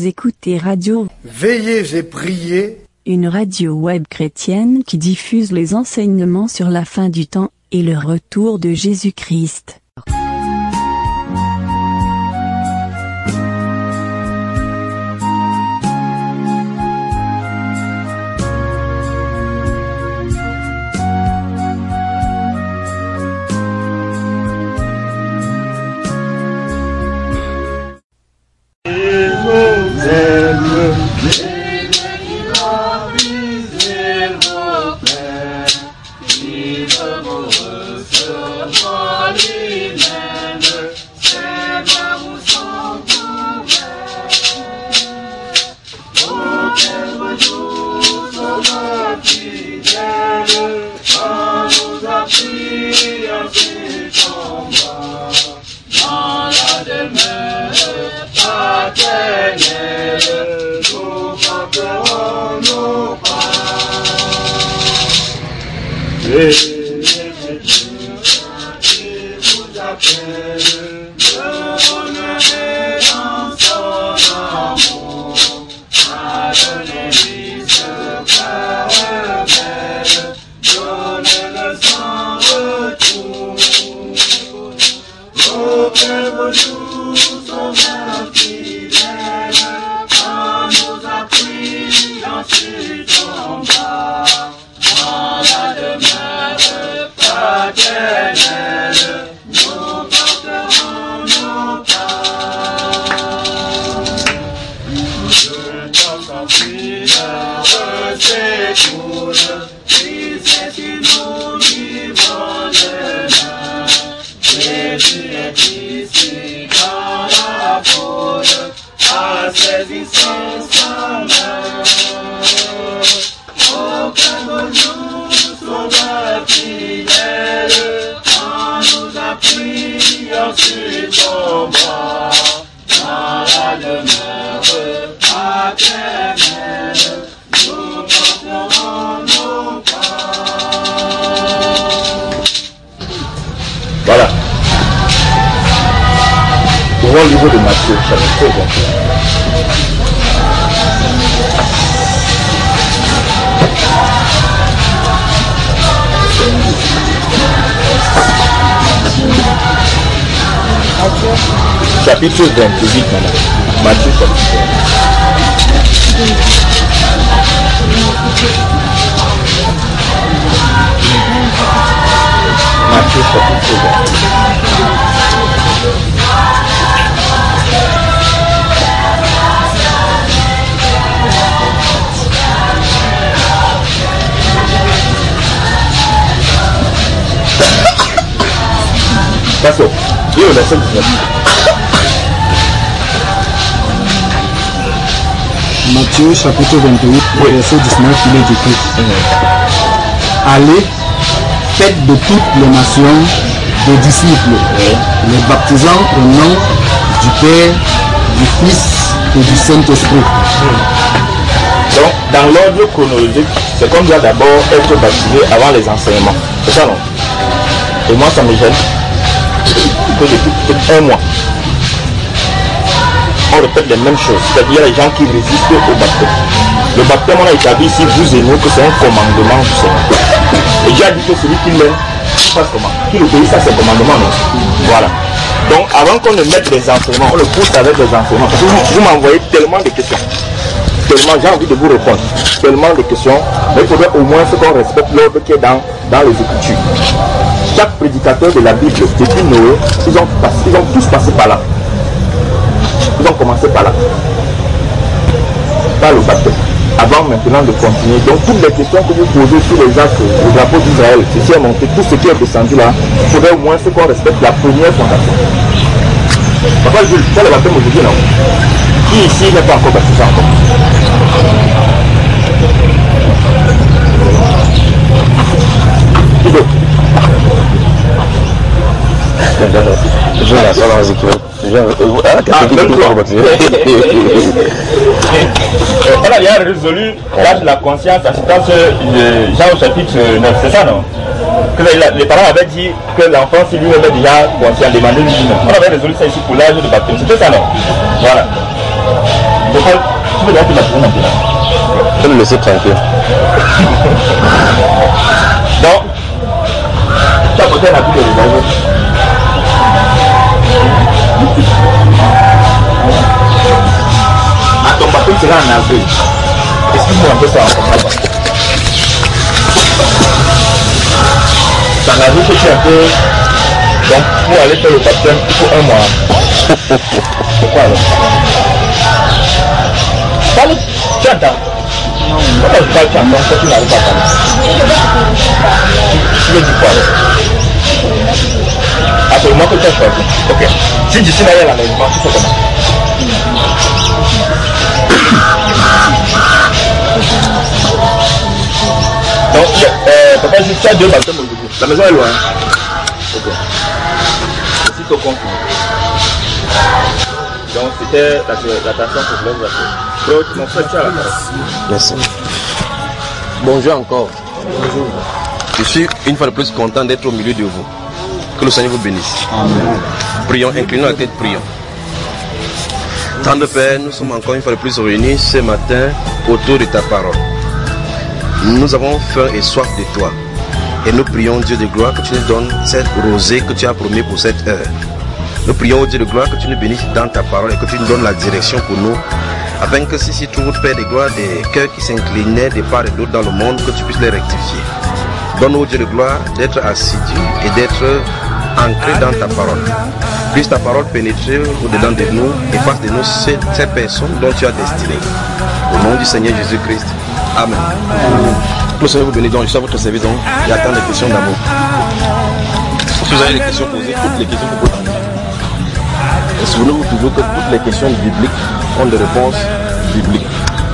Vous écoutez Radio Veillez et priez, une radio web chrétienne qui diffuse les enseignements sur la fin du temps et le retour de Jésus-Christ. Voilà. Ouvrons le livre de Matthieu, chapitre 21. Chapitre 28, madame. Matthieu, chapitre 28. Matthieu, chapitre 28. Passons. Et au verset 19. Matthieu chapitre 28, verset 19, il est écrit. Allez, faites de toutes les nations des disciples, les baptisant au nom du Père, du Fils et du Saint-Esprit. Donc, dans l'ordre chronologique, c'est qu'on doit d'abord être baptisé avant les enseignements. C'est ça, non? Et moi, ça me gêne que depuis peut-être un mois, on répète les mêmes choses. C'est-à-dire les gens qui résistent au baptême. Le baptême, on a établi ici, vous et nous, que c'est un commandement du Seigneur. Et Dieu a dit que celui qui l'aime, fasse comment? Qu'il obéisse à ses commandements, non? Voilà. Donc, avant qu'on ne mette les enseignements, on le pousse avec les enseignements. Parce que vous m'envoyez tellement de questions. Tellement, j'ai envie de vous répondre. Tellement de questions. Mais il faudrait au moins qu'on respecte l'ordre qui est dans les Écritures. Chaque prédicateur de la Bible, depuis Noé, ils ont tous passé par là. Ils ont commencé par là. Par le baptême. Avant maintenant de continuer. Donc toutes les questions que vous posez sur les actes, le drapeau d'Israël, ceci est monté, tout ce qui est descendu là, il faudrait au moins qu'on respecte la première fondation. Papa Jules, tu as le baptême aujourd'hui, non? Qui ici n'est pas encore baptisé encore? Qui d'autre? Je vais la salle en équipe. Elle a bien résolu de la conscience à citant Jean au chapitre 9, c'est ça, non? Que les parents avaient dit que l'enfant, si lui-même est déjà conscient, demandé lui-même. On avait résolu ça ici pour l'âge de baptême, c'était ça, non? Voilà. Pourquoi tu veux dire que la personne maintenant? Je vais le laisser tranquille. Donc, tu as porté un appui de l'usage. À ton bateau sera en avril. Explique-moi un peu ça en combat. Ça n'avoue que tu es un peu. Donc, pour aller faire le baptême, il faut 1 mois. Pourquoi alors? Parle, tu entends? Pourquoi je parle, tu entends, ça tu n'arrives pas à parler. Tu veux dire quoi alors? Absolument que tu as choisi. Ok. Si d'ici là il y a l'enlèvement, tu fais comment? Donc, papa, tu as 2 baptêmes aujourd'hui. La maison est loin. Ok. C'est tout compte. Donc, c'était la personne que je voulais vous appeler. Bro, mon frère, tu as la parole. Merci. Bonjour encore. Bonjour. Je suis une fois de plus content d'être au milieu de vous. Que le Seigneur vous bénisse. Amen. Prions, inclinons la tête, prions. Tant de Père, nous sommes encore une fois de plus réunis ce matin autour de ta parole. Nous avons faim et soif de toi. Et nous prions, Dieu de gloire, que tu nous donnes cette rosée que tu as promis pour cette heure. Nous prions, Dieu de gloire, que tu nous bénisses dans ta parole et que tu nous donnes la direction pour nous. Afin que si trouve, Père de gloire, des cœurs qui s'inclinaient de part et d'autre dans le monde, que tu puisses les rectifier. Donne-nous, Dieu de gloire, d'être assidus et d'être ancrés dans ta parole. Puisse ta parole pénétrer au-dedans de nous et fasse de nous ces personnes dont tu as destiné. Au nom du Seigneur Jésus-Christ. Amen. Que le Seigneur vous bénisse. Donc, je suis à votre service. Donc, il y a tant de questions d'abord. Si vous avez des questions posées, toutes les questions que vous pouvez. Souvenez-vous toujours que toutes les questions bibliques ont des réponses bibliques.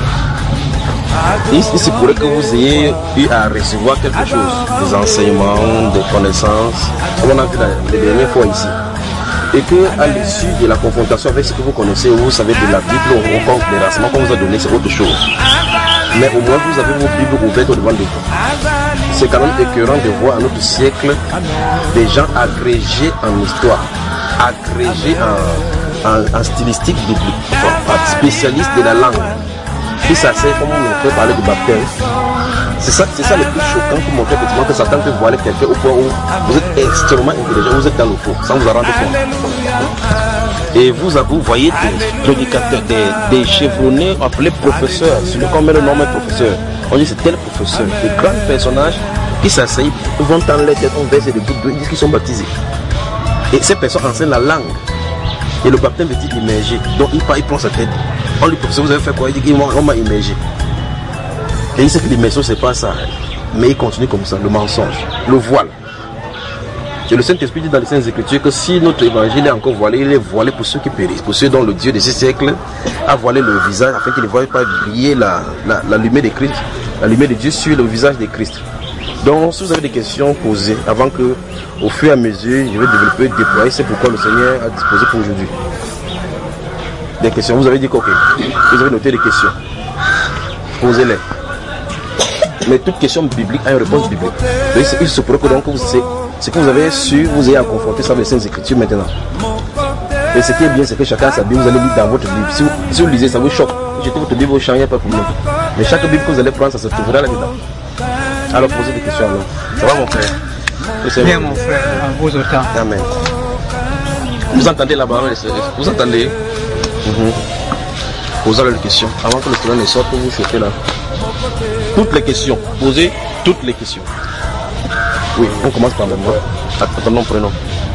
Il se pourrait que vous ayez eu à recevoir quelque chose, des enseignements, des connaissances, comme on a vu la dernière fois ici. Et qu'à l'issue de la confrontation avec ce que vous connaissez, vous savez de la Bible, ou encore des renseignements qu'on vous a donné, c'est autre chose. Mais au moins vous avez vos Bibles ouvertes au devant de vous. C'est quand même écœurant de voir à notre siècle des gens agrégés en histoire, agrégés en stylistique biblique, spécialistes de la langue. Puis ça c'est comme on fait parler du baptême. C'est ça le plus choquant pour montrer effectivement que Satan peut voiler quelqu'un au point où vous êtes extrêmement intelligent, vous êtes dans le faux, sans vous en rendre compte. Et vous voyez des prédicateurs, des chevronnés appelés professeurs, celui qu'on met le nom est professeur. On dit c'est tel professeur, des grands personnages qui s'asseyent, vont dans les têtes, on verse des gouttes d'eau, ils disent qu'ils sont baptisés. Et ces personnes enseignent la langue. Et le baptême veut dire immerger. Donc il prend sa tête. On lui professeur, vous avez fait quoi? Il dit qu'on m'a immergé. Et il sait que l'immersion c'est pas ça. Mais il continue comme ça, le mensonge, le voile. Et le Saint-Esprit dit dans les Saintes Écritures que si notre évangile est encore voilé, il est voilé pour ceux qui périssent, pour ceux dont le Dieu de ces siècles a voilé le visage afin qu'ils ne voient pas briller la lumière de Christ, la lumière de Dieu sur le visage de Christ. Donc si vous avez des questions posées, avant que au fur et à mesure je vais développer, déployer, c'est pourquoi le Seigneur a disposé pour aujourd'hui. Des questions, vous avez dit ok, vous avez noté des questions, posez-les. Mais toute question biblique a une réponse biblique. Donc, il se pourrait que donc ce que vous avez su, vous ayez à confronter ça avec les Saintes Écritures maintenant. Et ce qui est bien, c'est que chacun sa Bible, vous allez lire dans votre Bible. Si vous lisez, ça vous choque. Jetez votre Bible au champ, il n'y a pas de problème. Mais chaque Bible que vous allez prendre, ça se trouvera là-dedans. Alors posez des questions alors. Ça va mon frère? Bien mon frère, à vos autant. Amen. Vous entendez la parole? Vous entendez? Posez les questions. Avant que le Seigneur ne sorte, vous chauffez là. Toutes les questions. Posez toutes les questions. Oui, on commence par le mot. Attendons, prenons.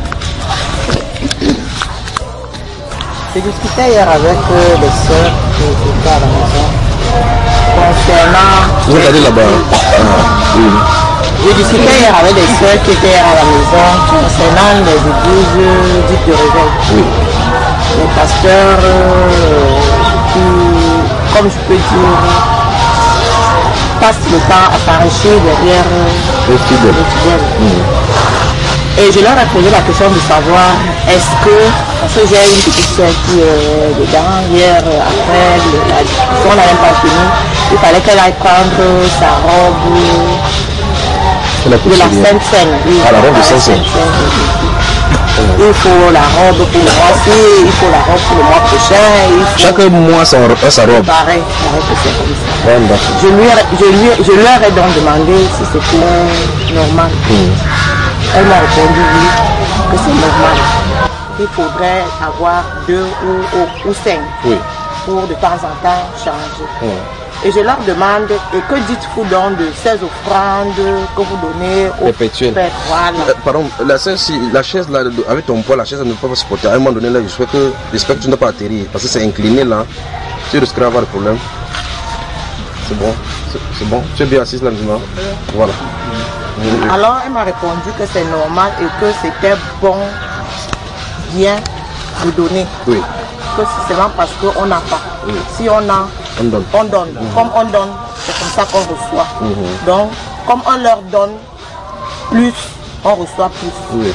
Je discutais hier avec les sœurs qui étaient à la maison concernant... Vous regardez là-bas. Oui. Je discutais hier avec les sœurs qui étaient à la maison concernant les églises dites de réveil. Oui. Les pasteurs qui, comme je peux dire, passent le temps à s'arracher derrière les fidèles. Et je leur ai posé la question de savoir est-ce que, parce que j'ai une petite soeur qui est dedans, hier après la discussion, on n'a même pas fini, il fallait qu'elle aille prendre sa robe de la Sainte Seine. Ah, la robe de Sainte Seine. Il faut la robe pour le mois-ci, il faut la robe pour le mois prochain. Chaque mois, sa robe. Pareil, c'est comme ça. Je leur ai donc demandé si c'était normal. Elle m'a répondu oui, que c'est normal. Il faudrait avoir 2 ou 5 pour de temps en temps changer. Et je leur demande, et que dites-vous donc de ces offrandes que vous donnez aux pères? Voilà. Pardon, la chaise là, avec ton poids, la chaise elle ne peut pas se porter. À un moment donné, là, j'espère que tu n'as pas atterri, parce que c'est incliné là. Tu risqueras d'avoir des problèmes. C'est bon, c'est bon. Tu es bien assise là maintenant. Voilà. Alors elle m'a répondu que c'est normal et que c'était bon, bien de donner. Oui. Que c'est seulement parce qu'on n'a pas. Oui. Si on a, on donne. Comme on donne, c'est comme ça qu'on reçoit. Donc, comme on leur donne plus, on reçoit plus. Oui.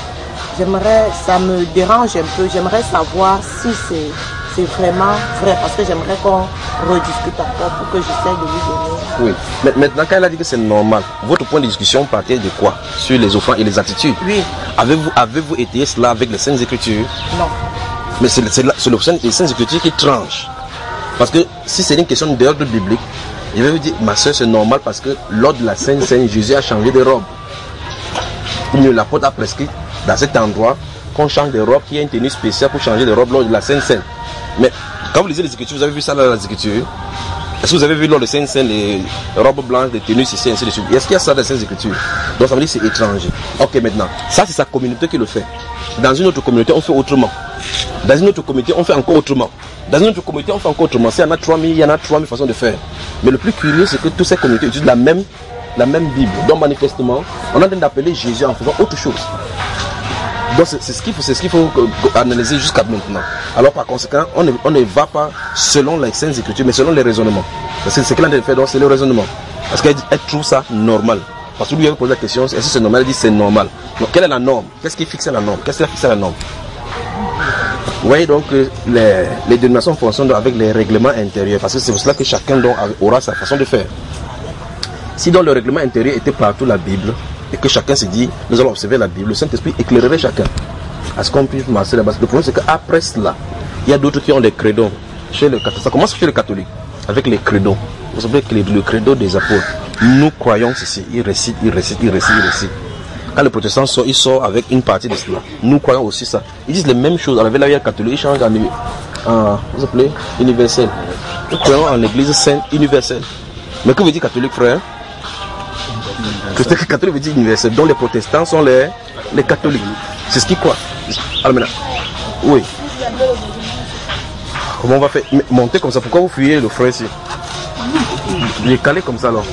Ça me dérange un peu, j'aimerais savoir si c'est vraiment vrai, parce que j'aimerais qu'on rediscute encore pour que j'essaie de lui donner. Oui, mais maintenant quand elle a dit que c'est normal, votre point de discussion partait de quoi? Sur les offrandes et les attitudes? Oui. Avez-vous étayé cela avec les Saintes Écritures? Non. Mais c'est les Saintes Écritures qui tranchent. Parce que si c'est une question d'ordre biblique, je vais vous dire, ma soeur, c'est normal parce que lors de la Sainte Seine, Jésus a changé de robe. L'apôtre a prescrit dans cet endroit qu'on change de robe, qu'il y a une tenue spéciale pour changer de robe lors de la Sainte Seine. Mais quand vous lisez les Écritures, vous avez vu ça dans les Écritures? Est-ce que vous avez vu lors de Sainte Seine les robes blanches, les tenues ici, ainsi de suite? Est-ce qu'il y a ça dans les Saintes Écritures? Donc ça veut dire que c'est étranger. Ok, maintenant, ça c'est sa communauté qui le fait. Dans une autre communauté, on fait autrement. Dans une autre communauté, on fait encore autrement. Dans une autre communauté, on fait encore autrement. S'il y en a 3000, il y en a 3000 façons de faire. Mais le plus curieux, c'est que toutes ces communautés utilisent la même Bible. Donc manifestement, on est en train d'appeler Jésus en faisant autre chose. Donc c'est ce qu'il faut analyser jusqu'à maintenant. Alors par conséquent, on ne va pas selon les Saintes Écritures, mais selon les raisonnements. Parce que ce qu'elle a fait, donc c'est le raisonnement. Parce qu'elle trouve ça normal. Parce que lui, il a posé la question, est-ce que c'est normal? Elle dit c'est normal. Donc quelle est la norme? Qu'est-ce qui fixe la norme? Qu'est-ce qui a fixé la norme? Vous voyez donc les dénominations fonctionnent avec les règlements intérieurs. Parce que c'est pour cela que chacun aura sa façon de faire. Si dans le règlement intérieur était partout la Bible, et que chacun se dit, nous allons observer la Bible, le Saint-Esprit éclairerait chacun. À ce qu'on puisse marcher là-bas. Le problème c'est qu'après cela, il y a d'autres qui ont des credos. Ça commence chez les catholiques, avec les credos. Vous savez que le credo des apôtres, nous croyons ceci, ils récitent. Quand le protestant sort, il sort avec une partie de cela. Nous croyons aussi ça. Ils disent les mêmes choses. Avec la vie catholique, ils changent vous appelez, universel. Nous croyons en l'église sainte universelle. Mais que veut dire catholique, frère? Que catholique veut dire universel. Donc les protestants sont les catholiques. C'est ce qu'ils croient. Alors maintenant, oui. Comment on va faire? Monter comme ça. Pourquoi vous fuyez le frère ici? Il est calé comme ça alors.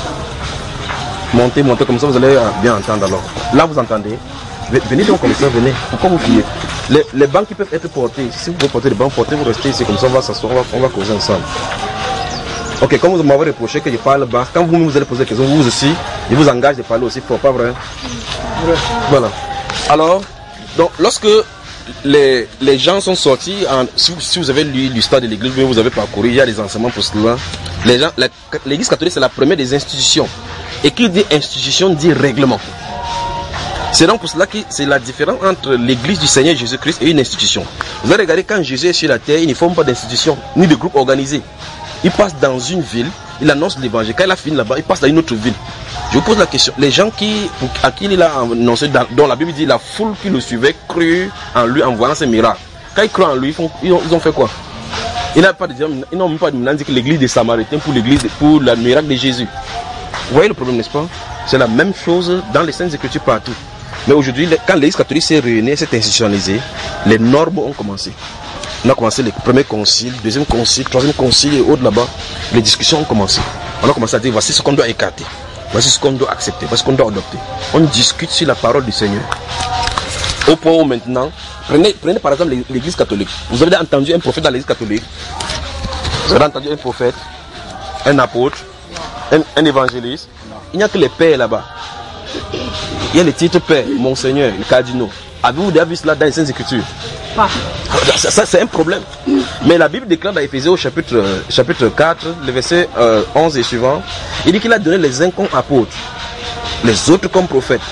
Montez comme ça, vous allez bien entendre alors. Là vous entendez. Venez donc comme ça, venez. Pourquoi vous fuyez? Les bancs qui peuvent être portés. Si vous pouvez porter les bancs, vous restez ici comme ça, on va s'asseoir, on va causer ensemble. Ok, comme vous m'avez reproché que je parle bas, quand vous allez poser des questions, vous aussi, je vous engage de parler aussi fort, pas vrai? Voilà. Alors, donc lorsque les gens sont sortis, si vous avez lu l'histoire de l'église, vous avez parcouru, il y a des enseignements pour cela. L'église catholique, c'est la première des institutions. Et qui dit institution dit règlement. C'est donc pour cela que c'est la différence entre l'église du Seigneur Jésus-Christ et une institution. Vous allez regarder, quand Jésus est sur la terre, il ne forme pas d'institution, ni de groupe organisé. Il passe dans une ville, il annonce l'évangile. Quand il a fini là-bas, il passe dans une autre ville. Je vous pose la question, les gens à qui il a annoncé, dont la Bible dit la foule qui le suivait crut en lui en voyant ses miracles. Quand ils croient en lui, ils ont fait quoi? Ils n'ont même pas dit que l'église des Samaritains pour le miracle de Jésus. Vous voyez le problème, n'est-ce pas? C'est la même chose dans les Saintes Écritures partout. Mais aujourd'hui, quand l'église catholique s'est réunie, s'est institutionnalisée, les normes ont commencé. On a commencé les premiers conciles, deuxième concile, troisième concile et autres là-bas. Les discussions ont commencé. On a commencé à dire voici ce qu'on doit écarter, voici ce qu'on doit accepter, voici ce qu'on doit adopter. On discute sur la parole du Seigneur. Au point où maintenant, prenez par exemple l'église catholique. Vous avez entendu un prophète dans l'église catholique? Vous avez entendu un prophète, un apôtre, un évangéliste? Il n'y a que les pères là-bas. Il y a les titres pères, monseigneur, les cardinaux. Avez-vous déjà vu cela dans les Saintes Écritures? Pas. Ça c'est un problème. Mais la Bible déclare dans Éphésiens au chapitre 4, le verset 11 et suivant, il dit qu'il a donné les uns comme apôtres, les autres comme prophètes,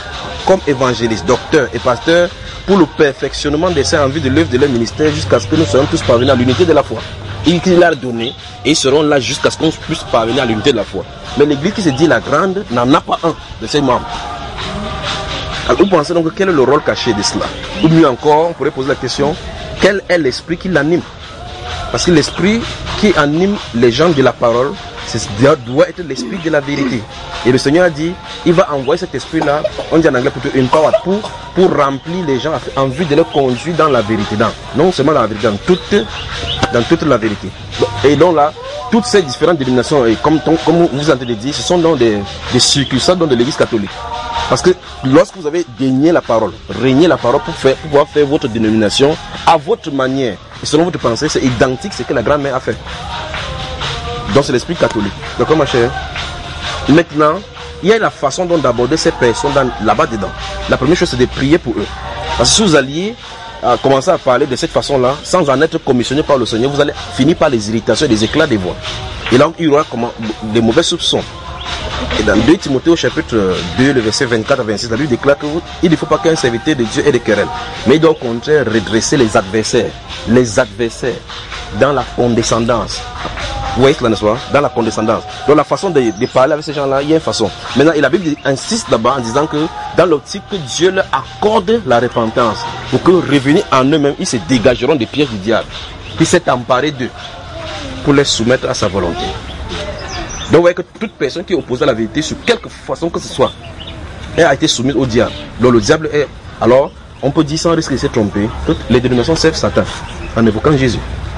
comme évangélistes, docteurs et pasteurs pour le perfectionnement des saints en vue de l'œuvre de leur ministère jusqu'à ce que nous soyons tous parvenus à l'unité de la foi. Il leur a donné et ils seront là jusqu'à ce qu'on puisse parvenir à l'unité de la foi. Mais l'église qui se dit la grande n'en a pas un de ses membres. Alors vous pensez donc quel est le rôle caché de cela? Ou mieux encore, on pourrait poser la question, quel est l'esprit qui l'anime? Parce que l'esprit qui anime les gens de la parole, doit être l'esprit de la vérité. Et le Seigneur a dit, il va envoyer cet esprit-là, on dit en anglais plutôt empowered, pour remplir les gens en vue de les conduire dans la vérité. Non seulement dans la vérité, dans toute la vérité. Et donc là, toutes ces différentes dénominations, et comme vous entendez dire, ce sont donc des succursales de l'église catholique. Parce que lorsque vous avez régné la parole pour pouvoir faire votre dénomination à votre manière, et selon votre pensée, c'est identique à ce que la grand-mère a fait. Donc c'est l'esprit catholique. D'accord ma chère? Maintenant, il y a la façon dont d'aborder ces personnes là-bas dedans. La première chose c'est de prier pour eux. Parce que si vous alliez commencer à parler de cette façon-là, sans en être commissionné par le Seigneur, vous allez finir par les irritations et les éclats des voix. Et là, il y aura des mauvais soupçons. Et dans 2 Timothée au chapitre 2, le verset 24 à 26, la Bible déclare qu'il ne faut pas qu'un serviteur de Dieu ait des querelles. Mais il doit au contraire redresser les adversaires dans la condescendance. Vous voyez cela, n'est-ce pas? Dans la condescendance. Donc la façon de parler avec ces gens-là, il y a une façon. Maintenant, et la Bible insiste là-bas en disant que dans l'optique que Dieu leur accorde la repentance, pour que revenus en eux-mêmes, ils se dégageront des pièges du diable. Puis s'est emparé d'eux pour les soumettre à sa volonté. Donc vous voyez que toute personne qui est opposée à la vérité, sur quelque façon que ce soit, elle a été soumise au diable. Donc le diable est... Alors, on peut dire sans risque de se tromper, toutes les dénominations servent Satan, en évoquant Jésus.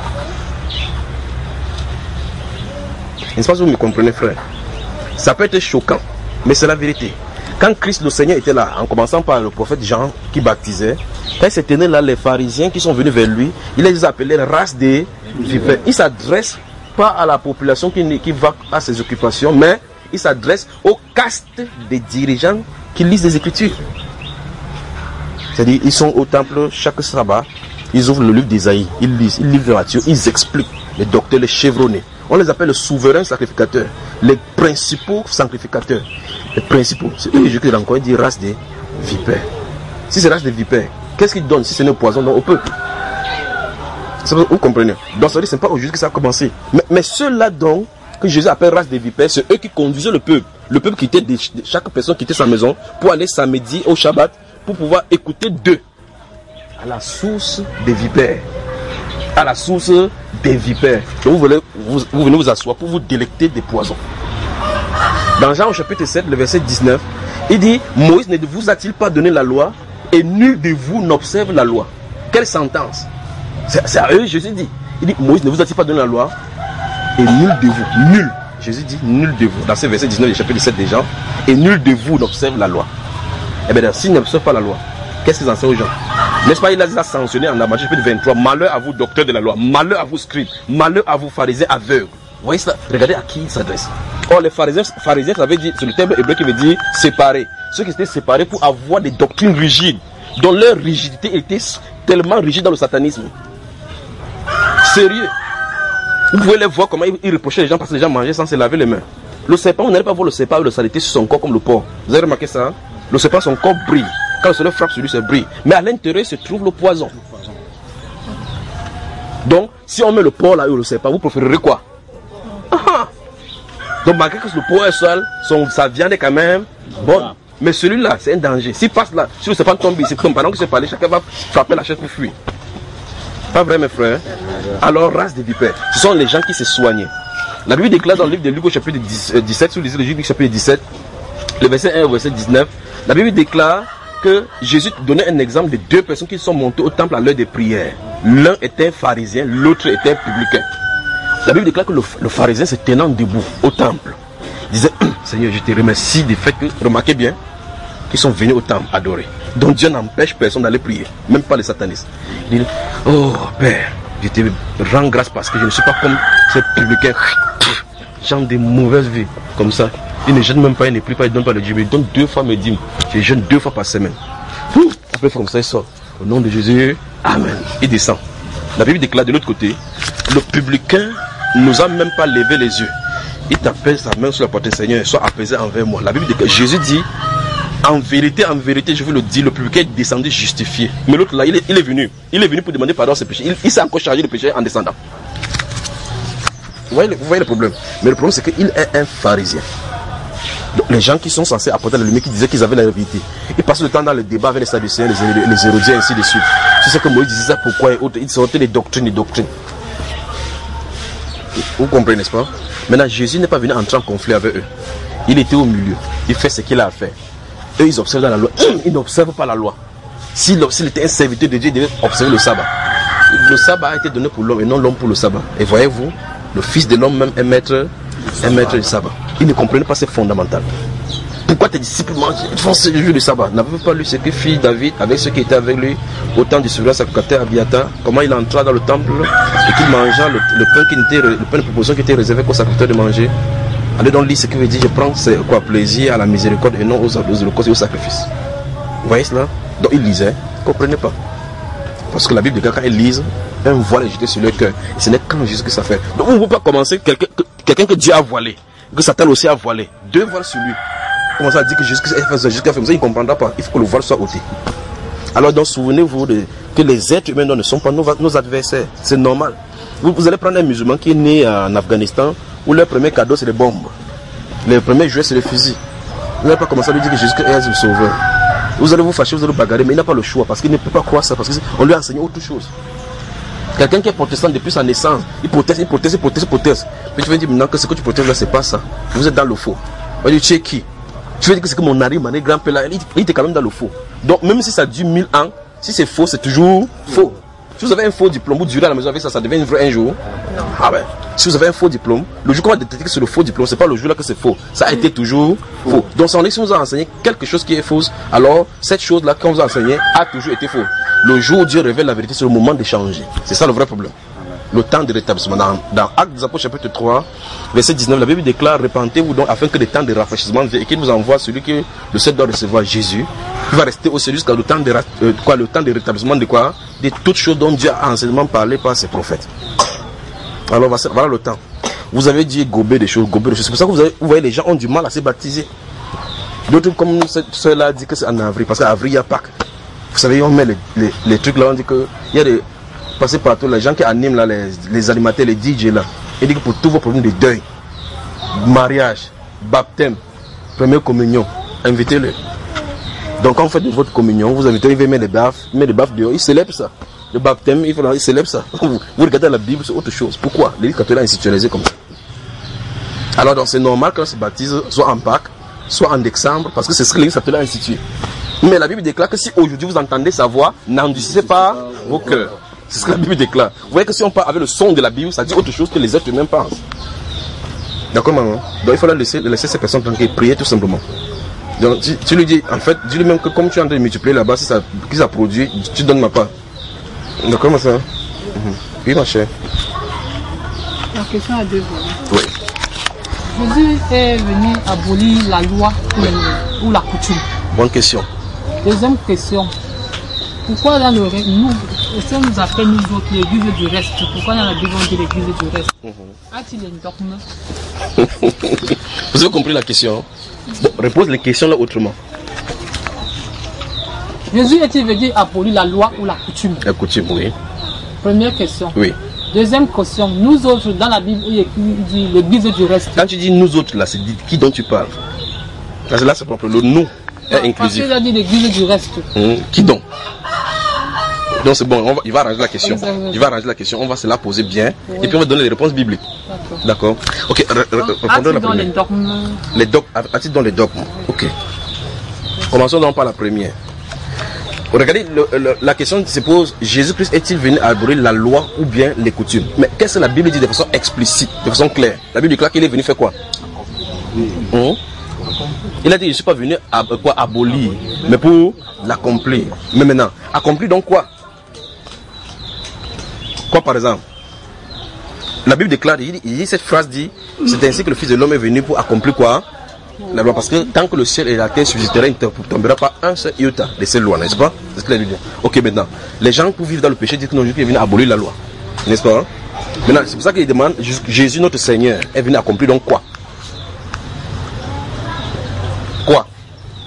N'est-ce pas si vous me comprenez, frère? Ça peut être choquant, mais c'est la vérité. Quand Christ le Seigneur était là, en commençant par le prophète Jean qui baptisait, quand il s'était là, les pharisiens qui sont venus vers lui, il les appelait race des vipères. Il s'adresse pas à la population qui va à ses occupations, mais il s'adresse aux castes des dirigeants qui lisent les Écritures. C'est-à-dire, ils sont au temple chaque sabbat, ils ouvrent le livre d'Ésaïe, ils lisent Matthieu, ils expliquent les docteurs, les chevronnés. On les appelle les souverains sacrificateurs, les principaux sacrificateurs. Les principaux, c'est eux que Jésus encore dit race des vipères. Si c'est race des vipères, qu'est-ce qu'ils donnent si ce n'est au poison donc au peuple? Vous comprenez? Donc ça veut dire que ce n'est pas au Jésus que ça a commencé. Mais ceux-là donc, que Jésus appelle race des vipères, c'est eux qui conduisaient le peuple. Le peuple quittait, chaque personne quittait sa maison pour aller samedi au Shabbat, pour pouvoir écouter d'eux. À la source des vipères. À la source des vipères. Donc vous venez vous asseoir pour vous délecter des poisons. Dans Jean au chapitre 7, le verset 19, il dit, Moïse ne vous a-t-il pas donné la loi et nul de vous n'observe la loi? Quelle sentence? C'est à eux, Jésus dit. Il dit, Moïse ne vous a-t-il pas donné la loi et nul de vous, nul. Jésus dit, nul de vous. Dans ce verset 19 du chapitre 7 des gens, et nul de vous n'observe la loi. Eh bien, s'ils n'observent pas la loi, qu'est-ce qu'ils enseignent aux gens? N'est-ce pas, il a sanctionné en Matthieu chapitre 23, malheur à vous, docteurs de la loi, malheur à vous, scribes, malheur à vous, pharisiens aveugles. Vous voyez ça? Regardez à qui il s'adresse. Or, les pharisiens, ça veut dire, c'est le terme hébreu qui veut dire séparer. Ceux qui étaient séparés pour avoir des doctrines rigides, dont leur rigidité était tellement rigide dans le satanisme. Sérieux. Vous pouvez les voir comment ils reprochaient les gens parce que les gens mangeaient sans se laver les mains. Le serpent, vous n'allez pas voir le serpent avec le saleté sur son corps comme le porc. Vous avez remarqué ça? Hein? Le serpent, son corps brille. Quand le soleil frappe sur lui, ça brille. Mais à l'intérieur se trouve le poison. Donc, si on met le porc là où le serpent, vous préférerez quoi? Donc, malgré que le porc est sale, sa viande est quand même bonne. Mais celui-là, c'est un danger. S'il passe là, si le serpent tombe ici, pendant qu'il se parle, chacun va frapper la chaise pour fuir. Pas vrai, mes frères? Alors, race des vipères, ce sont les gens qui se soignaient. La Bible déclare dans le livre de Luc au chapitre 17, si vous lisez le livre du chapitre 17, le verset 1 au verset 19, la Bible déclare que Jésus donnait un exemple de deux personnes qui sont montées au temple à l'heure des prières. L'un était un pharisien, l'autre était un publicain. La Bible déclare que le pharisien se tenant debout au temple disait, Seigneur, je te remercie du fait que, remarquez bien, qu'ils sont venus au temple adorer. Donc Dieu n'empêche personne d'aller prier, même pas les satanistes. Il dit, oh Père, je te rends grâce parce que je ne suis pas comme ces publicains, gens de mauvaise vie, comme ça. Ils ne jeûnent même pas, ils ne prient pas, ils ne donnent pas le Dieu, mais ils donnent 2 fois mes dîmes. Je jeûne 2 fois par semaine. Après, comme ça, il sort. Au nom de Jésus, Amen. Il descend. La Bible déclare de l'autre côté, le publicain nous a même pas levé les yeux. Il t'appelle sa main sur la poitrine, Seigneur, sois apaisé envers moi. La Bible déclare, Jésus dit, En vérité, je veux le dire, le public est descendu justifié. Mais l'autre là, il est venu pour demander pardon à ses péchés. Il s'est encore chargé de péché en descendant. Vous voyez le problème. Mais le problème, c'est qu'il est un pharisien. Donc, les gens qui sont censés apporter la lumière, qui disaient qu'ils avaient la vérité, ils passent le temps dans le débat avec les Sadducéens, les Hérodiens, ainsi de suite. C'est ce que Moïse disait ça, pourquoi et autres. Ils sortaient les doctrines. Vous comprenez, n'est-ce pas? Maintenant, Jésus n'est pas venu entrer en conflit avec eux. Il était au milieu. Il fait ce qu'il a à faire. Eux, ils observent dans la loi. Ils n'observent pas la loi. S'il était un serviteur de Dieu, il devait observer le sabbat. Le sabbat a été donné pour l'homme et non l'homme pour le sabbat. Et voyez-vous, le Fils de l'homme même est maître du sabbat. Ils ne comprennent pas, c'est fondamental. Pourquoi tes disciples font ce jour du sabbat? N'avez-vous pas lu ce que fit David avec ceux qui étaient avec lui au temps du souverain sacrificateur Abiathar? Comment il entra dans le temple et qu'il mangea le pain de proposition qui était réservé qu'aux sacrificateurs de manger? Allez donc lire ce qui veut dire je prends plaisir à la miséricorde et non aux holocaustes et aux sacrifices. Vous voyez cela? Donc ils lisaient, ils ne comprenaient pas. Parce que la Bible dit que quand ils lisent, un voile est jeté sur leur cœur. Ce n'est qu'en Jésus que ça fait. Donc vous ne pouvez pas commencer quelqu'un que Dieu a voilé, que Satan aussi a voilé. Deux voiles sur lui. Commencer à dire que Jésus a fait ça, il ne comprendra pas. Il faut que le voile soit ôté. Alors donc souvenez-vous que les êtres humains ne sont pas nos adversaires. C'est normal. Vous allez prendre un musulman qui est né en Afghanistan, où leur premier cadeau c'est les bombes. Les premiers jouets c'est les fusils. Vous n'allez pas commencer à lui dire que Jésus est le sauveur. Vous allez vous fâcher, vous allez vous bagarrer, mais il n'a pas le choix parce qu'il ne peut pas croire ça, parce qu'on lui a enseigné autre chose. Quelqu'un qui est protestant depuis sa naissance, il proteste. Puis tu vas dire maintenant que ce que tu protestes là, c'est pas ça. Vous êtes dans le faux. On va dire, tu es qui? Tu veux dire que c'est que mon grand-père là, il était quand même dans le faux. Donc même si ça dure 1000 ans, si c'est faux, c'est toujours faux. Si vous avez un faux diplôme, vous durez à la maison avec ça, ça devient une vraie un jour. Ah ben, si vous avez un faux diplôme, le jour qu'on va détecter que c'est le faux diplôme, c'est pas le jour là que c'est faux. Ça a été toujours faux. Donc si on vous a enseigné quelque chose qui est faux, alors cette chose là qu'on vous a enseigné a toujours été faux. Le jour où Dieu révèle la vérité, c'est le moment de changer. C'est ça le vrai problème. Le temps de rétablissement. Dans Actes des Apôtres chapitre 3, verset 19, la Bible déclare, repentez-vous donc afin que le temps de rafraîchissement vienne et qu'il vous envoie celui que le seul doit recevoir, Jésus, qui va rester au service jusqu'à le temps de rétablissement de quoi? De toutes choses dont Dieu a enseignement parlé par ses prophètes. Alors voilà le temps. Vous avez dit gober des choses. C'est pour ça que vous voyez les gens ont du mal à se baptiser. D'autres comme ceux-là disent que c'est en avril, parce qu'avril il y a Pâques. Vous savez, on met les trucs là, on dit que il y a des passer partout, les gens qui animent là, les animateurs, les DJ là, ils disent que pour tous vos problèmes de deuil, mariage, baptême, première communion, invitez-les. Donc quand vous faites votre communion, vous invitez, ils veulent mettre des baffes dehors, ils célèbrent ça. Le baptême, ils célèbrent ça. Vous regardez la Bible, c'est autre chose. Pourquoi? L'Église catholique est institutionnalisée comme ça. Alors donc c'est normal qu'on se baptise soit en Pâques, soit en décembre, parce que c'est ce que l'Église catholique a institué. Mais la Bible déclare que si aujourd'hui vous entendez sa voix, n'endurcissez pas vos cœurs. C'est ce que la Bible déclare. Vous voyez que si on parle avec le son de la Bible, ça dit autre chose que les êtres humains pensent. D'accord, maman? Donc il faut laisser ces personnes tranquilles, prier tout simplement. Donc tu lui dis, en fait, dis-lui même que comme tu es en train de multiplier là-bas, si ça produit, tu donnes ma part. D'accord, ma soeur? Oui, ma chère. La question a deux volets. Oui. Jésus est venu abolir la loi ou la coutume. Bonne question. Deuxième question. Pourquoi dans le reste, nous appelle nous autres l'église du reste? Pourquoi dans la Bible on dit l'église du reste? A-t-il un dogme? Vous avez compris la question? Bon, repose les questions là autrement. Jésus est-il venu abolir la loi ou la coutume? La coutume, oui. Première question. Oui. Deuxième question. Nous autres, dans la Bible, il dit l'église du reste. Quand tu dis nous autres là, c'est qui dont tu parles? Là c'est propre. Le nous est inclusif. Parce qu'il a dit l'église du reste. Qui donc? Donc c'est bon, il va arranger la question. On va se la poser bien. Oui. Et puis on va donner les réponses bibliques. D'accord. Ok, répondons la première. A-t-il dans les dogmes? Ok. Commençons donc par la première. Regardez, la question se pose, Jésus-Christ est-il venu abolir la loi ou bien les coutumes? Mais qu'est-ce que la Bible dit de façon explicite, de façon claire? La Bible déclare qu'il est venu faire quoi? Il a dit, je ne suis pas venu abolir, mais pour l'accomplir. Mais maintenant, accomplir donc quoi? Quoi par exemple? La Bible déclare, il dit cette phrase dit, c'est ainsi que le Fils de l'homme est venu pour accomplir quoi? La loi, parce que tant que le ciel et la terre subsisteront, il ne tombera pas un seul iota de ces lois, n'est-ce pas? C'est ce que la Bible dit. Ok, maintenant, les gens pour vivre dans le péché disent que non, Jésus est venu abolir la loi, n'est-ce pas? Maintenant, c'est pour ça qu'il demande, Jésus notre Seigneur est venu accomplir donc quoi? Quoi?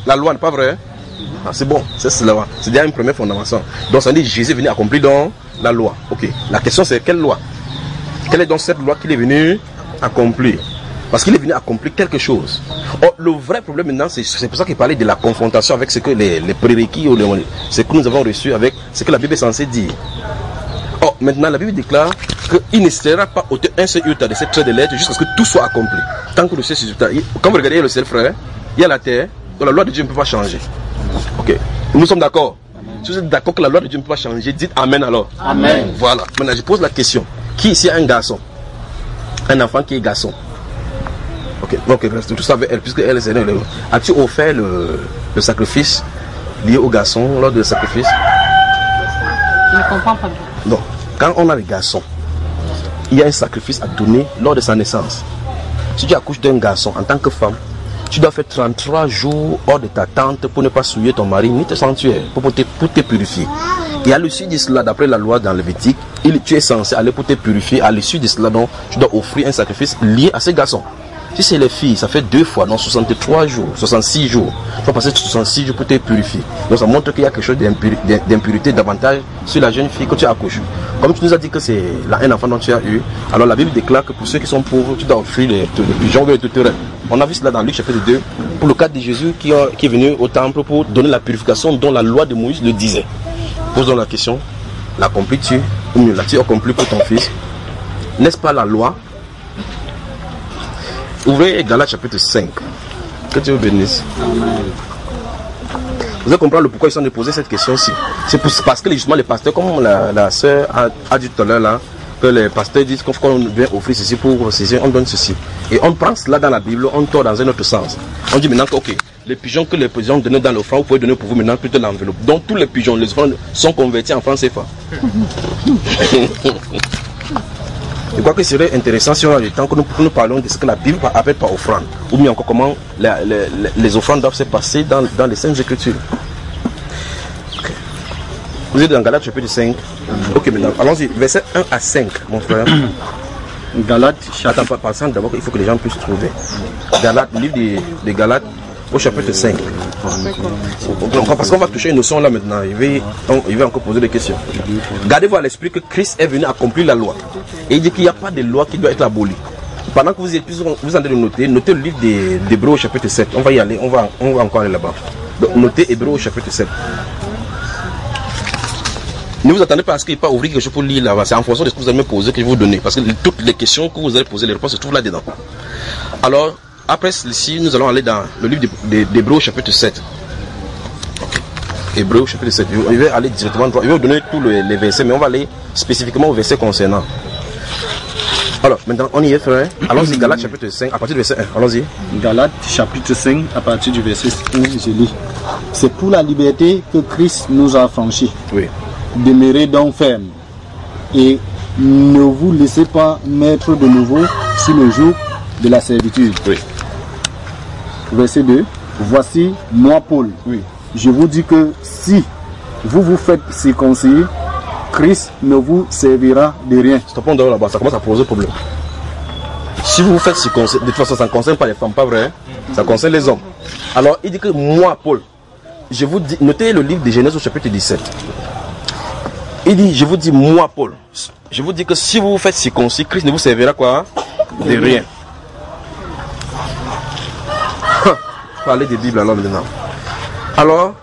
la loi, n'est pas vrai? Ah, c'est bon, c'est la loi. C'est déjà une première fondamentation. Donc ça dit que Jésus est venu accomplir dans la loi. Ok. La question c'est quelle loi? Quelle est donc cette loi qu'il est venu accomplir? Parce qu'il est venu accomplir quelque chose. Or, le vrai problème maintenant, c'est pour ça qu'il parlait de la confrontation avec ce que les prérequis ou ce que nous avons reçu avec ce que la Bible est censée dire. Or, maintenant, la Bible déclare qu'il ne sera pas ôté un seul iota de cette trait de lettre jusqu'à ce que tout soit accompli. Tant que le ciel est quand vous regardez le ciel, frère, il y a la terre, donc la loi de Dieu ne peut pas changer. Ok. Nous sommes d'accord. Si vous êtes d'accord que la loi de Dieu ne peut pas changer, dites Amen alors. Amen. Voilà. Maintenant, je pose la question. Qui ici a un garçon? Un enfant qui est garçon. Ok, donc tout ça avec elle, puisque elle est née. As-tu offert le sacrifice lié au garçon lors du sacrifice? Je ne comprends pas. Non, quand on a les garçons, il y a un sacrifice à donner lors de sa naissance. Si tu accouches d'un garçon en tant que femme, tu dois faire 33 jours hors de ta tente pour ne pas souiller ton mari ni te sanctuaire, pour te purifier. Et à l'issue de cela, d'après la loi dans Lévitique, tu es censé aller pour te purifier. À l'issue de cela, donc, tu dois offrir un sacrifice lié à ces garçons. Si c'est les filles, ça fait 2 fois, donc 63 jours, 66 jours. Tu vas passer 66 jours pour te purifier. Donc ça montre qu'il y a quelque chose d'impureté davantage sur la jeune fille que tu accouches. Comme tu nous as dit que c'est un enfant dont tu as eu, alors la Bible déclare que pour ceux qui sont pauvres, tu dois offrir les pigeons et les tourterelles. On a vu cela dans Luc chapitre 2, pour le cas de Jésus qui est venu au temple pour donner la purification dont la loi de Moïse le disait. Pose-donc la question, l'accomplis-tu ou mieux l'as-tu accompli pour ton fils? N'est-ce pas la loi? Ouvrez Galates chapitre 5. Que Dieu vous bénisse. Vous allez comprendre le pourquoi ils sont posés cette question-ci. C'est parce que justement les pasteurs, comme la sœur a dit tout à l'heure là, que les pasteurs disent qu'on vient offrir ceci pour ceci, on donne ceci. Et on prend cela dans la Bible, on tord dans un autre sens. On dit maintenant que ok, les pigeons que les pigeons donnaient dans l'offrande, vous pouvez donner pour vous maintenant plutôt l'enveloppe. Donc tous les pigeons, les offrandes sont convertis en francs CFA. Je crois que ce serait intéressant si on a le temps que nous parlons de ce que la Bible appelle par offrande, ou bien encore comment les offrandes doivent se passer dans les Saintes Écritures. Okay. Vous êtes dans Galates chapitre 5. Ok, maintenant, allons-y, verset 1 à 5, mon frère. Galates chapitre... Attends, passons d'abord, il faut que les gens puissent trouver. Galates, le livre de Galates, au chapitre 5. Parce qu'on va toucher une notion là maintenant, il va encore poser des questions. Gardez-vous à l'esprit que Christ est venu accomplir la loi. Et il dit qu'il n'y a pas de loi qui doit être abolie. Pendant que vous êtes vous en train de notez le livre d'Hébreux au chapitre 7. On va y aller, on va encore aller là-bas. Donc notez Hébreux au chapitre 7. Ne vous attendez pas à ce qu'il n'y ait pas ouvrir quelque chose pour lire là-bas. C'est en fonction de ce que vous allez me poser que je vais vous donner. Parce que toutes les questions que vous allez poser, les réponses se trouvent là-dedans. Alors, après ceci, nous allons aller dans le livre d'Hébreux chapitre 7. Hébreux chapitre 7. Il va aller directement droit. Il va vous donner tous les versets, mais on va aller spécifiquement au verset concernant. Alors, maintenant, on y est, frère. Allons-y, Galates chapitre 5, à partir du verset 1. Allons-y. Galates chapitre 5, à partir du verset 1, je lis. C'est pour la liberté que Christ nous a franchis. Oui. Demeurez donc ferme. Et ne vous laissez pas mettre de nouveau sur le joug de la servitude. Oui. Verset 2. Voici, moi Paul. Oui. Je vous dis que si vous vous faites circoncire, Christ ne vous servira de rien. Stoppons d'abord là-bas, ça commence à poser problème. Si vous vous faites circoncire, de toute façon ça ne concerne pas les femmes, pas vrai? Ça concerne les hommes. Alors il dit que moi Paul, je vous dis, notez le livre de Genèse au chapitre 17. Il dit, je vous dis moi Paul, je vous dis que si vous vous faites circoncire, Christ ne vous servira quoi? De rien. Parler des Bibles alors maintenant. Alors,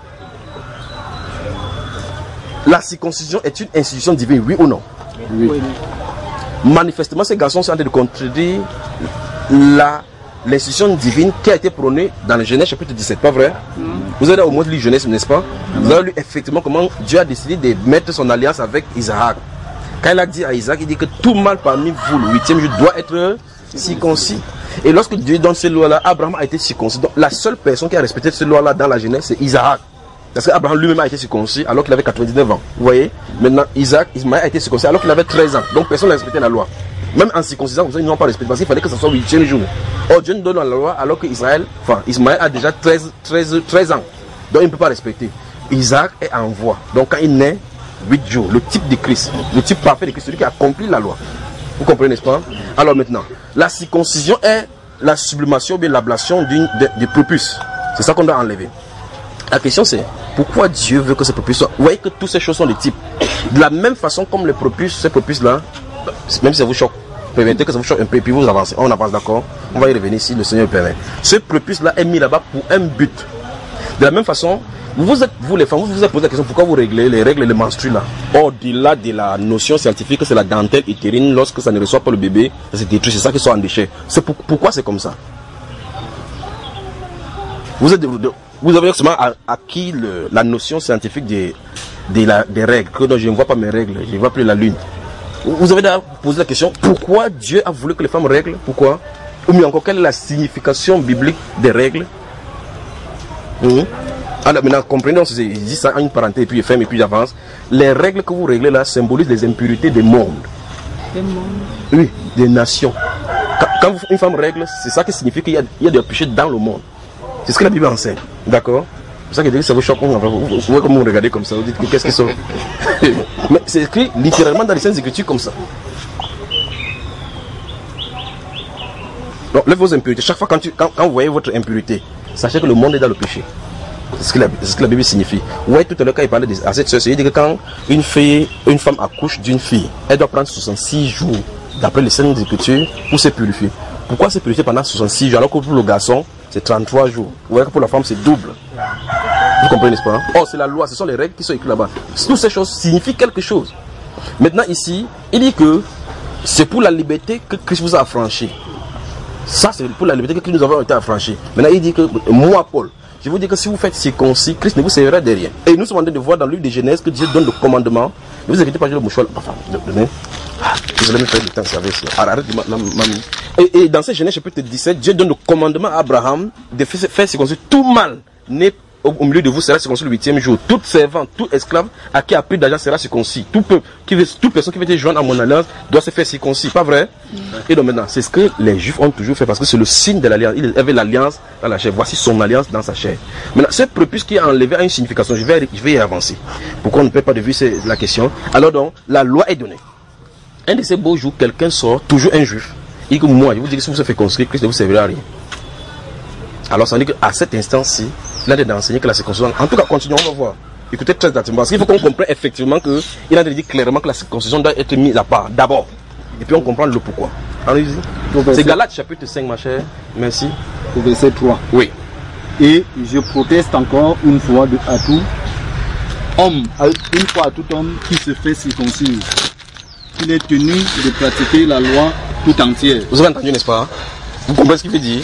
la circoncision est une institution divine, oui ou non? Oui. Manifestement, ces garçons sont en train de contredire l'institution divine qui a été prônée dans le Genèse chapitre 17, pas vrai? Vous avez au moins lu Genèse, n'est-ce pas? Vous avez lu effectivement comment Dieu a décidé de mettre son alliance avec Isaac. Quand il a dit à Isaac, il dit que tout mâle parmi vous, le 8e jour, doit être circoncis. Et lorsque Dieu donne ces lois-là, Abraham a été circoncis. Donc la seule personne qui a respecté ces lois-là dans la Genèse, c'est Isaac. Parce qu'Abraham lui-même a été circoncis alors qu'il avait 99 ans. Vous voyez? Maintenant, Ismaël a été circoncis alors qu'il avait 13 ans. Donc personne n'a respecté la loi. Même en circoncisant, ils n'ont pas respecté parce qu'il fallait que ce soit le 8e jour. Or, Dieu nous donne la loi alors que Ismaël a déjà 13 ans. Donc il ne peut pas respecter. Isaac est en voie. Donc quand il naît, 8 jours, le type de Christ, le type parfait de Christ, celui qui a accompli la loi. Vous comprenez, n'est-ce pas? Alors maintenant, la circoncision est la sublimation ou l'ablation du prépuce. C'est ça qu'on doit enlever. La question c'est, pourquoi Dieu veut que ces prépuces soient... Vous voyez que toutes ces choses sont des types. De la même façon comme les prépuces, ces prépuces-là, même si ça vous choque, permettez que ça vous choque un peu, et puis vous avancez. On avance, d'accord? On va y revenir si le Seigneur le permet. Ce prépuce-là est mis là-bas pour un but. De la même façon, vous les femmes, vous êtes posé la question, pourquoi vous réglez les règles, les menstrues là? Au-delà de la notion scientifique que c'est la dentelle utérine, lorsque ça ne reçoit pas le bébé, ça se détruit, c'est ça qui sort en déchet. Pourquoi c'est comme ça? Vous avez seulement acquis la notion scientifique des règles, que non, je ne vois pas mes règles, je ne vois plus la lune. Vous avez d'ailleurs posé la question, pourquoi Dieu a voulu que les femmes règlent? Pourquoi? Ou mieux encore, quelle est la signification biblique des règles? Alors maintenant, comprenez, on dit ça en une parenthèse, et puis je ferme, et puis j'avance. Les règles que vous réglez là symbolisent les impurités des mondes. Des mondes? Oui, des nations. Quand une femme règle, c'est ça qui signifie qu'il y a des péchés dans le monde. C'est ce que la Bible enseigne. D'accord? C'est ça que ça vous choque. Vous voyez comment vous regardez comme ça. Vous dites qu'est-ce qu'ils sont. Mais c'est écrit littéralement dans les Saintes Écritures comme ça. Donc, lève vos impurités. Chaque fois quand vous voyez votre impurité, sachez que le monde est dans le péché. C'est ce que la Bible signifie. Vous voyez tout à l'heure quand il parlait à cette sœur, il dit que quand une femme accouche d'une fille, elle doit prendre 66 jours d'après les Saintes Écritures pour se purifier. Pourquoi se purifier pendant 66 jours alors que pour le garçon c'est 33 jours? Vous voyez que pour la femme c'est double. Vous comprenez, n'est-ce pas? Oh, c'est la loi, ce sont les règles qui sont écrites là-bas. Toutes ces choses signifient quelque chose. Maintenant ici, il dit que c'est pour la liberté que Christ vous a affranchi. Ça c'est pour la liberté que nous avons été affranchis. Maintenant il dit que moi Paul, je vous dis que si vous faites circoncis, Christ ne vous servira de rien. Et nous sommes en train de voir dans le livre de Genèse que Dieu donne le commandement. Ne vous inquiétez pas, je le mouchoir. Enfin, vous allez me faire du temps service. Arrête, mamie. Et dans cette Genèse chapitre 17, Dieu donne le commandement à Abraham de faire circoncire tout mâle né au milieu de vous sera circoncis le 8e jour. Tout servant, tout esclave à qui a pris d'argent sera circoncis. Toute personne qui veut être jointe à mon alliance doit se faire circoncis. Pas vrai? Et donc maintenant, c'est ce que les Juifs ont toujours fait parce que c'est le signe de l'alliance. Il avait l'alliance dans la chair. Voici son alliance dans sa chair. Maintenant, ce prépuce qui est enlevé a une signification. Je vais y avancer. Pourquoi on ne peut pas de vue, c'est la question. Alors donc, la loi est donnée. Un de ces beaux jours, quelqu'un sort, toujours un Juif. Il dit que moi, je vous dis que si vous se faites conscrire, Christ ne vous servira à rien. Alors ça veut dire qu'à cet instant-ci, il a d'enseigner que la circoncision, en tout cas continuons, on va voir. Écoutez très attentivement, parce qu'il faut qu'on comprenne effectivement qu'il a dit clairement que la circoncision doit être mise à part, d'abord. Et puis on comprend le pourquoi. Allez-y. C'est Galates chapitre 5, ma chère. Merci. Au verset 3. Oui. Et je proteste encore une fois à tout homme, une fois à tout homme qui se fait circoncire. Il est tenu de pratiquer la loi tout entière. Vous avez entendu, n'est-ce pas? Vous comprenez ce qu'il veut dire?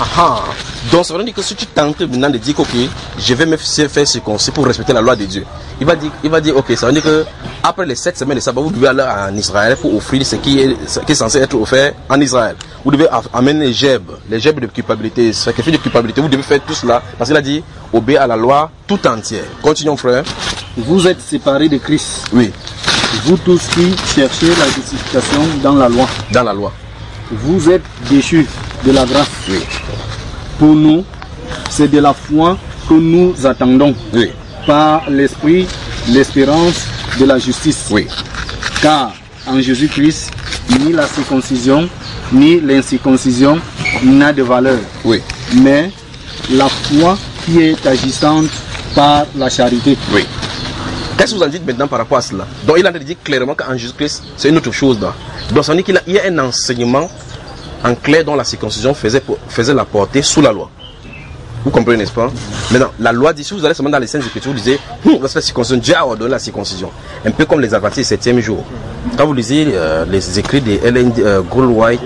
Donc ça veut dire que si tu tentes maintenant de dire que ok, je vais me faire circoncire pour respecter la loi de Dieu, il va dire ok, ça veut dire que après les 7 semaines de sabbat, vous devez aller en Israël pour offrir ce qui est censé être offert en Israël. Vous devez amener les gerbes de culpabilité, sacrifice de culpabilité, vous devez faire tout cela, parce qu'il a dit obéir à la loi tout entière. Continuons, frère. Vous êtes séparés de Christ. Oui. Vous tous qui cherchez la justification dans la loi. Dans la loi. Vous êtes déchus de la grâce. Oui. Pour nous, c'est de la foi que nous attendons. Oui. Par l'esprit, l'espérance de la justice. Oui. Car en Jésus-Christ, ni la circoncision, ni l'incirconcision n'a de valeur. Oui. Mais la foi qui est agissante par la charité. Oui. Qu'est-ce que vous en dites maintenant par rapport à cela? Donc il a dit clairement qu'en Jésus-Christ, c'est une autre chose. Donc ça veut dire qu'il y a un enseignement en clair dont la circoncision faisait la portée sous la loi. Vous comprenez, n'est-ce pas? Maintenant, la loi dit, si vous allez seulement dans les Saintes Écritures, vous lisez, la circoncision, Dieu a ordonné la circoncision. Un peu comme les Adventistes du 7e jour. Quand vous lisez les écrits de Ellen Goldwhite,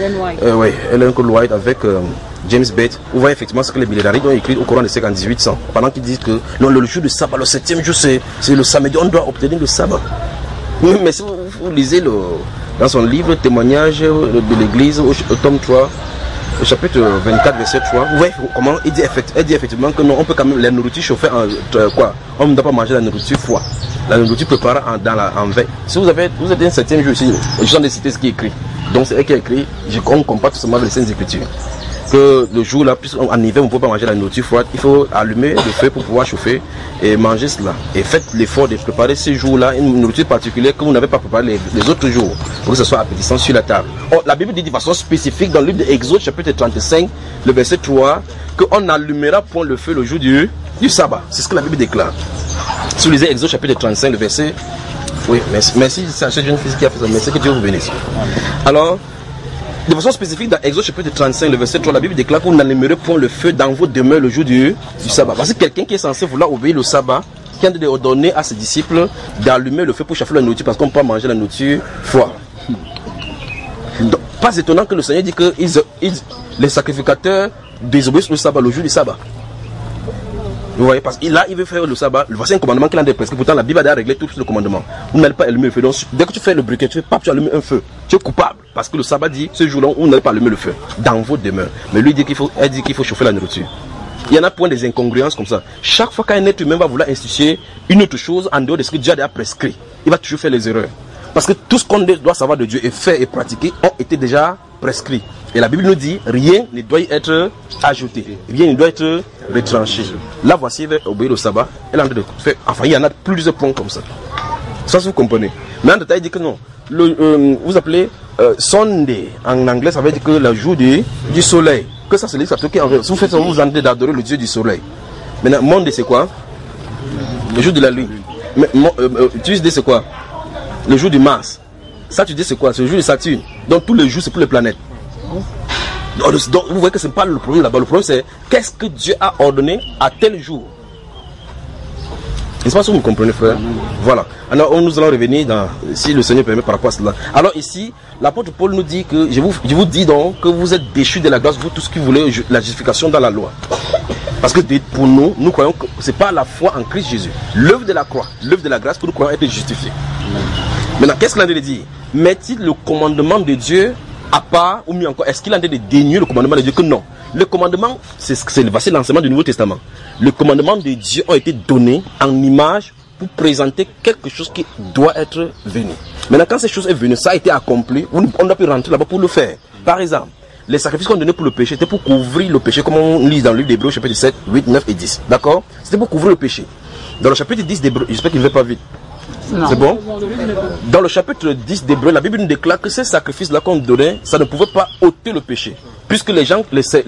Ellen Goldwhite avec James Bates, vous voyez effectivement ce que les millénaristes ont écrit au courant des siècles en 1800. Pendant qu'ils disent que non, le jour du sabbat, le 7e jour, c'est le samedi, on doit obtenir le sabbat. Mais si vous lisez dans son livre Témoignage de l'Église, au tome 3, au chapitre 24, verset 3, vous voyez comment il dit effectivement que non, on peut quand même, la nourriture chauffer on ne doit pas manger la nourriture froide. La nourriture préparée en veille. Si vous êtes un 7e jour ici, je suis en train de citer ce qui est écrit. Donc c'est elle qui a écrit, on compare tout simplement avec les Saintes Écritures. que le jour là, puisqu'en hiver on ne peut pas manger la nourriture froide, il faut allumer le feu pour pouvoir chauffer et manger cela. Et faites l'effort de préparer ce jour-là une nourriture particulière que vous n'avez pas préparé les autres jours, pour que ce soit appétissant sur la table. Or, la Bible dit de façon spécifique dans le livre d'Exode chapitre 35, le verset 3, qu'on n'allumera point le feu le jour du sabbat. C'est ce que la Bible déclare. Si vous lisez Exode chapitre 35, le verset... Oui, merci, c'est cette jeune fille qui a fait ça. Merci, que Dieu vous bénisse. Alors, de façon spécifique, dans Exode chapitre 35, le verset 3, la Bible déclare qu'on n'allumerait point le feu dans vos demeures le jour du sabbat. Parce que quelqu'un qui est censé vouloir obéir le sabbat, qui a ordonné à ses disciples d'allumer le feu pour chauffer la nourriture, parce qu'on peut pas manger la nourriture froide. Donc, pas étonnant que le Seigneur dit que les sacrificateurs désobéissent le sabbat, le jour du sabbat. Vous voyez, parce que là, il veut faire le sabbat. Voici un commandement qu'il a prescrit. Pourtant, la Bible a réglé tout le commandement. Vous n'allez pas allumer le feu. Donc, dès que tu fais le briquet, tu allumes un feu. Tu es coupable. Parce que le sabbat dit, ce jour-là, vous n'allez pas allumer le feu. Dans vos demeures. Mais lui, elle dit qu'il faut chauffer la nourriture. Il y en a point des incongruences comme ça. Chaque fois qu'un être humain va vouloir instituer une autre chose en dehors de ce que Dieu a déjà prescrit, il va toujours faire les erreurs. Parce que tout ce qu'on doit savoir de Dieu et faire et pratiquer ont été déjà prescrits. Et la Bible nous dit, rien ne doit y être ajouté. Rien ne doit être retranché. Là, voici, elle va obéir au sabbat. Elle est en train de faire. Enfin, il y en a plusieurs points comme ça. Ça, vous comprenez. Mais en détail, il dit que non. Vous appelez Sunday. En anglais, ça veut dire que le jour du soleil. Que ça, c'est l'expression qui si vous faites ça, vous vous en train d'adorer le Dieu du soleil. Maintenant, Monday, c'est quoi? Le jour de la lune. Tuesday, c'est quoi? Le jour du Mars. Saturday, c'est quoi? C'est le jour de Saturne. Donc, tous les jours, c'est pour les planètes. Donc, vous voyez que ce n'est pas le problème là-bas. Le problème, c'est qu'est-ce que Dieu a ordonné à tel jour. N'est-ce pas si vous me comprenez, frère? Voilà. Alors, nous allons revenir dans, si le Seigneur permet, par rapport à cela. Alors, ici, l'apôtre Paul nous dit que, je vous dis donc que vous êtes déchus de la grâce, vous, tout ce qui voulez, la justification dans la loi. Parce que pour nous croyons que ce n'est pas la foi en Christ Jésus. L'œuvre de la croix, l'œuvre de la grâce, que nous croyons être justifiés. Maintenant, qu'est-ce qu'il a dit? Met-il le commandement de Dieu à part, ou mieux encore, est-ce qu'il a de dénier le commandement de Dieu? Que non. Le commandement, c'est l'enseignement du Nouveau Testament. Le commandement de Dieu ont été donnés en image pour présenter quelque chose qui doit être venu. Maintenant, quand cette chose est venue, ça a été accompli, on doit plus rentrer là-bas pour le faire. Par exemple, les sacrifices qu'on donnait pour le péché, c'était pour couvrir le péché, comme on lit dans le livre d'Hébreux, chapitre 7, 8, 9 et 10. D'accord? C'était pour couvrir le péché. Dans le chapitre 10 d'Hébreux, j'espère qu'il ne va pas vite. C'est bon? Dans le chapitre 10 d'Hébreux, la Bible nous déclare que ces sacrifices-là qu'on donnait, ça ne pouvait pas ôter le péché. Puisque les gens,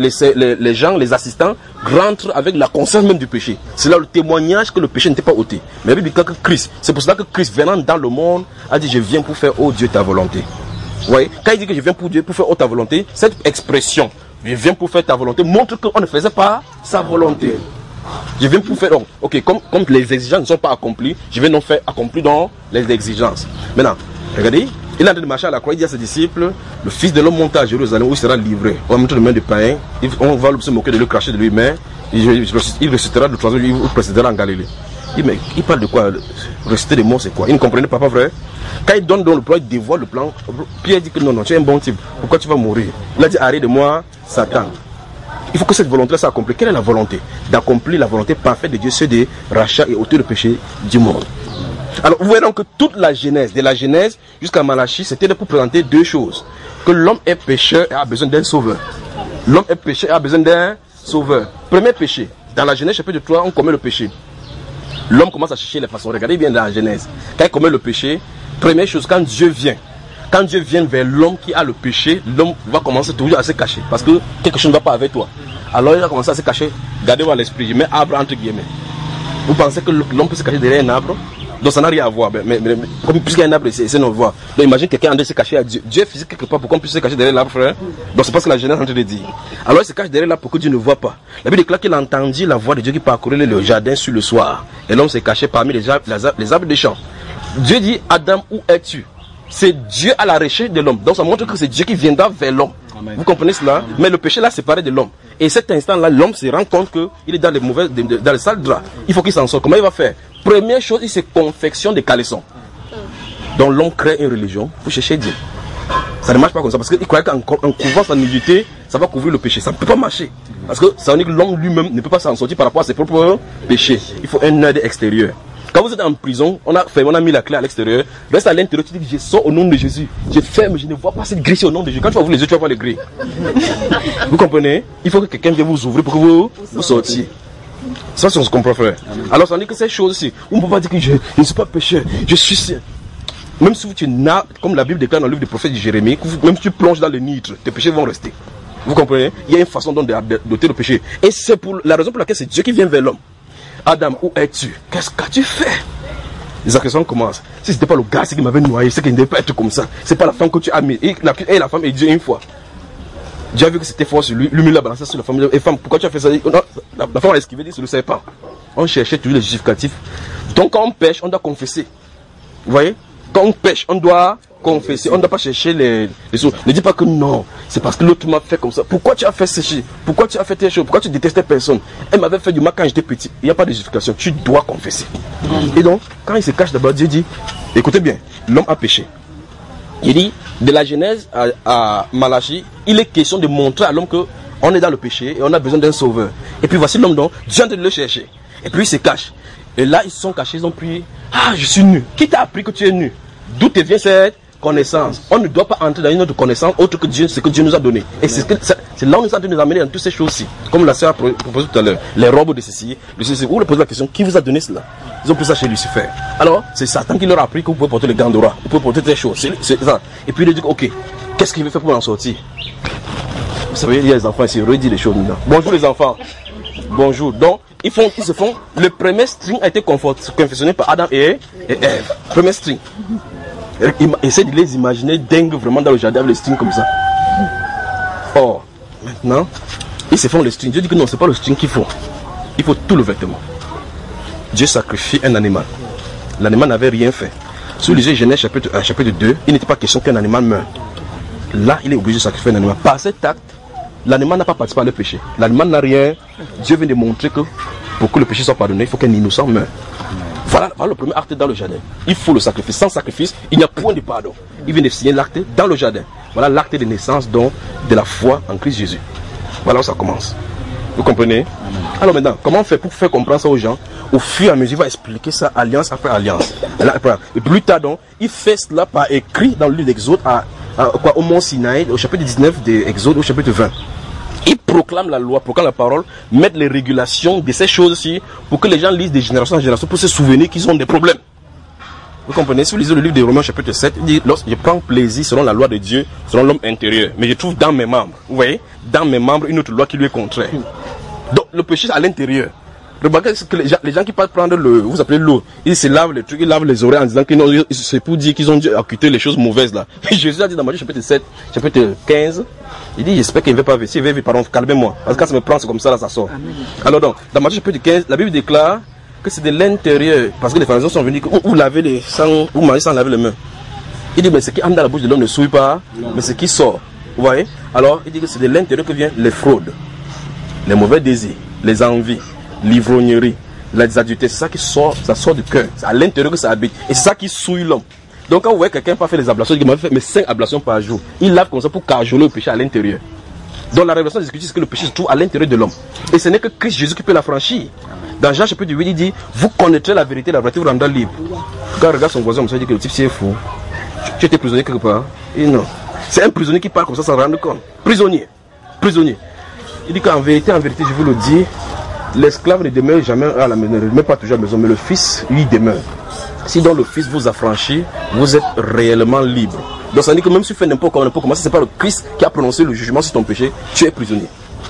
les assistants, rentrent avec la conscience même du péché. C'est là le témoignage que le péché n'était pas ôté. Mais la Bible dit que Christ, c'est pour cela que Christ, venant dans le monde, a dit, je viens pour faire, oh Dieu, ta volonté. Vous voyez? Quand il dit que je viens pour Dieu, pour faire, oh ta volonté, cette expression, je viens pour faire ta volonté, montre qu'on ne faisait pas sa volonté. Je viens pour faire, ok, comme les exigences ne sont pas accomplies, je vais donc faire accomplir dans les exigences. Maintenant, regardez, il est en train de marcher à la croix, il dit à ses disciples, le Fils de l'homme monte à Jérusalem où il sera livré. On va mettre les mains de païens, on va se moquer de lui, cracher de lui, mais il ressuscitera le troisième jour, il précédera en Galilée. Il parle de quoi? Ressusciter des morts, c'est quoi? Il ne comprenait pas vrai? Quand il donne dans le plan, il dévoile le plan. Pierre dit que non, tu es un bon type. Pourquoi tu vas mourir? Il a dit, arrête de moi, Satan. Il faut que cette volonté soit accomplie. Quelle est la volonté? D'accomplir la volonté parfaite de Dieu, ceux des rachats et ôter le péché du monde. Alors, vous voyez donc que toute la Genèse, de la Genèse jusqu'à Malachie, c'était pour présenter deux choses. Que l'homme est pécheur et a besoin d'un sauveur. L'homme est pécheur et a besoin d'un sauveur. Premier péché. Dans la Genèse chapitre 3, on commet le péché. L'homme commence à chercher les façons. Regardez bien dans la Genèse. Quand il commet le péché, première chose, quand Dieu vient vers l'homme qui a le péché, l'homme va commencer toujours à se cacher. Parce que quelque chose ne va pas avec toi. Alors il va commencer à se cacher. Gardez-moi l'esprit. Je mets arbre entre guillemets. Vous pensez que l'homme peut se cacher derrière un arbre? Donc ça n'a rien à voir. Mais puisqu'il y a un arbre, c'est nos voix. Donc imagine quelqu'un en train de se cacher à Dieu. Dieu est physique quelque part pour qu'on puisse se cacher derrière l'arbre, frère. Donc c'est parce que la Genèse est en train de dire. Alors il se cache derrière l'arbre pour que Dieu ne voit pas. La Bible déclare qu'il a entendu la voix de Dieu qui parcourait le jardin sur le soir. Et l'homme s'est caché parmi les arbres des champs. Dieu dit, Adam, où es-tu? C'est Dieu à la recherche de l'homme. Donc ça montre que c'est Dieu qui viendra vers l'homme. Vous comprenez cela? Mais le péché là séparé de l'homme. Et cet instant-là, l'homme se rend compte qu'il est dans les sales draps. Il faut qu'il s'en sorte. Comment il va faire? Première chose, il se confectionne des caleçons. Donc l'homme crée une religion pour chercher Dieu. Ça ne marche pas comme ça. Parce qu'il croyait qu'en couvrant sa nudité, ça va couvrir le péché. Ça ne peut pas marcher. Parce que ça veut dire que l'homme lui-même ne peut pas s'en sortir par rapport à ses propres péchés. Il faut un aide extérieur. Quand vous êtes en prison, on a mis la clé à l'extérieur. Reste à l'intérieur, tu dis que je sors au nom de Jésus. Je ferme, je ne vois pas cette grille au nom de Jésus. Quand tu vas ouvrir les yeux, tu vas voir les grilles. Vous comprenez? Il faut que quelqu'un vienne vous ouvrir pour que vous sortiez. Ça, c'est ce qu'on peut faire. Alors, ça veut dire que ces choses-ci, on ne peut pas dire que je ne suis pas pécheur, je suis saint. Même si tu n'as, comme la Bible déclare dans le livre du prophète de Jérémie, même si tu plonges dans le nitre, tes péchés vont rester. Vous comprenez? Il y a une façon d'ôter le péché. Et c'est pour la raison pour laquelle c'est Dieu qui vient vers l'homme. Adam, où es-tu? Qu'est-ce qu'as-tu fait? Les accusations commencent. Si ce n'était pas le gars qui m'avait noyé, c'est qu'il ne devait pas être comme ça. C'est pas la femme que tu as mis. Et la femme est Dieu une fois. Dieu a vu que c'était fort sur lui. Lui, il a balancé sur la femme. Et femme, pourquoi tu as fait ça? La femme a esquivé, dit, je ne le savais pas. On cherchait toujours les justificatifs. Donc quand on pêche, on doit confesser. Vous voyez? Quand on pêche, on doit confesser. On ne doit pas chercher les choses. Ne dis pas que non, c'est parce que l'autre m'a fait comme ça. Pourquoi tu as fait ceci? Pourquoi tu as fait telle chose? Pourquoi tu détestais personne? Elle m'avait fait du mal quand j'étais petit. Il n'y a pas de justification. Tu dois confesser. Et donc, quand il se cache d'abord, Dieu dit, écoutez bien, l'homme a péché. Il dit, de la Genèse à Malachie, il est question de montrer à l'homme qu'on est dans le péché et on a besoin d'un sauveur. Et puis voici l'homme dont Dieu est en train de le chercher. Et puis il se cache. Et là, ils se sont cachés, ils ont prié. Ah, je suis nu. Qui t'a appris que tu es nu? D'où te vient cette connaissance? On ne doit pas entrer dans une autre connaissance autre que Dieu, ce que Dieu nous a donné. Et c'est là où nous sommes nous amener dans toutes ces choses-ci. Comme la sœur a proposé tout à l'heure. Les robes de ceci, vous leur posez la question, qui vous a donné cela? Ils ont pris ça chez Lucifer. Alors, c'est Satan qui leur a appris que vous pouvez porter les gants d'Ora. Vous pouvez porter des choses. C'est ça. Et puis il dit, ok, qu'est-ce qu'il veut faire pour en sortir? Vous savez, il y a les enfants ici, redis les choses maintenant. Bonjour les enfants. Bonjour. Donc, ils se font. Le premier string a été confectionné par Adam et Ève. Premier string. Essaye de les imaginer dingues vraiment dans le jardin avec les strings comme ça. Or, maintenant, ils se font les strings. Dieu dit que non, c'est pas le string qu'il faut. Il faut tout le vêtement. Dieu sacrifie un animal. L'animal n'avait rien fait. Sous les Genèse chapitre 1, chapitre 2, il n'était pas question qu'un animal meure. Là, il est obligé de sacrifier un animal. Par cet acte, l'animal n'a pas participé à le péché. L'animal n'a rien. Dieu vient de montrer que pour que le péché soit pardonné, il faut qu'un innocent meure. Voilà le premier acte dans le jardin. Il faut le sacrifice. Sans sacrifice, il n'y a point de pardon. Il vient de signer l'acte dans le jardin. Voilà l'acte de naissance donc de la foi en Christ Jésus. Voilà où ça commence. Vous comprenez? Alors maintenant, comment on fait pour faire comprendre ça aux gens? Au fur et à mesure, il va expliquer ça alliance après alliance. Et plus tard donc, il fait cela par écrit dans le livre d'Exode au mont Sinaï, au chapitre 19 d'Exode, au chapitre 20. Il proclame la loi, proclame la parole, met les régulations de ces choses-ci pour que les gens lisent de génération en génération pour se souvenir qu'ils ont des problèmes. Vous comprenez? Si vous lisez le livre de Romains chapitre 7, il dit, lorsque je prends plaisir selon la loi de Dieu, selon l'homme intérieur, mais je trouve dans mes membres, vous voyez, dans mes membres une autre loi qui lui est contraire. Donc le péché à l'intérieur. Remarquez que les gens qui partent prendre vous appelez l'eau, ils se lavent les trucs, ils lavent les oreilles en disant que non, c'est pour dire qu'ils ont dû acquitter les choses mauvaises là. Et Jésus a dit dans Matthieu chapitre 7, chapitre 15, il dit j'espère qu'il ne va pas vivre. S'il veut vivre, pardon, calmez-moi. Parce que quand ça me prend, c'est comme ça, là, ça sort. Amen. Alors donc, dans Matthieu chapitre 15, la Bible déclare que c'est de l'intérieur, parce que les pharisiens sont venus, où laver les sangs, où manger sans laver les mains. Il dit, mais ce qui entre dans la bouche de l'homme ne souille pas, mais ce qui sort. Vous voyez? Alors, il dit que c'est de l'intérieur que viennent les fraudes, les mauvais désirs, les envies, l'ivrognerie, les adultères. C'est ça qui sort, ça sort du cœur. C'est à l'intérieur que ça habite. Et c'est ça qui souille l'homme. Donc, quand vous voyez quelqu'un pas faire les ablations, il m'a fait 5 ablations par jour. Il lave comme ça pour cajoler le péché à l'intérieur. Donc, la révélation des Écritures, c'est que le péché se trouve à l'intérieur de l'homme. Et ce n'est que Christ Jésus qui peut la franchir. Dans Jean chapitre 8, il dit, vous connaîtrez la vérité vous rendra libre. Quand on regarde son voisin, on dit que le type c'est fou. Tu étais prisonnier quelque part. Et non. C'est un prisonnier qui parle comme ça sans rendre compte. Prisonnier. Prisonnier. Il dit qu'en vérité, je vous le dis, l'esclave ne demeure jamais à la maison, ne demeure pas toujours à la maison, mais le fils, lui, demeure. Si donc le fils vous affranchit, vous êtes réellement libre. Donc ça veut dire que même si tu fais n'importe comment, si ce n'est pas le Christ qui a prononcé le jugement sur ton péché, tu es prisonnier.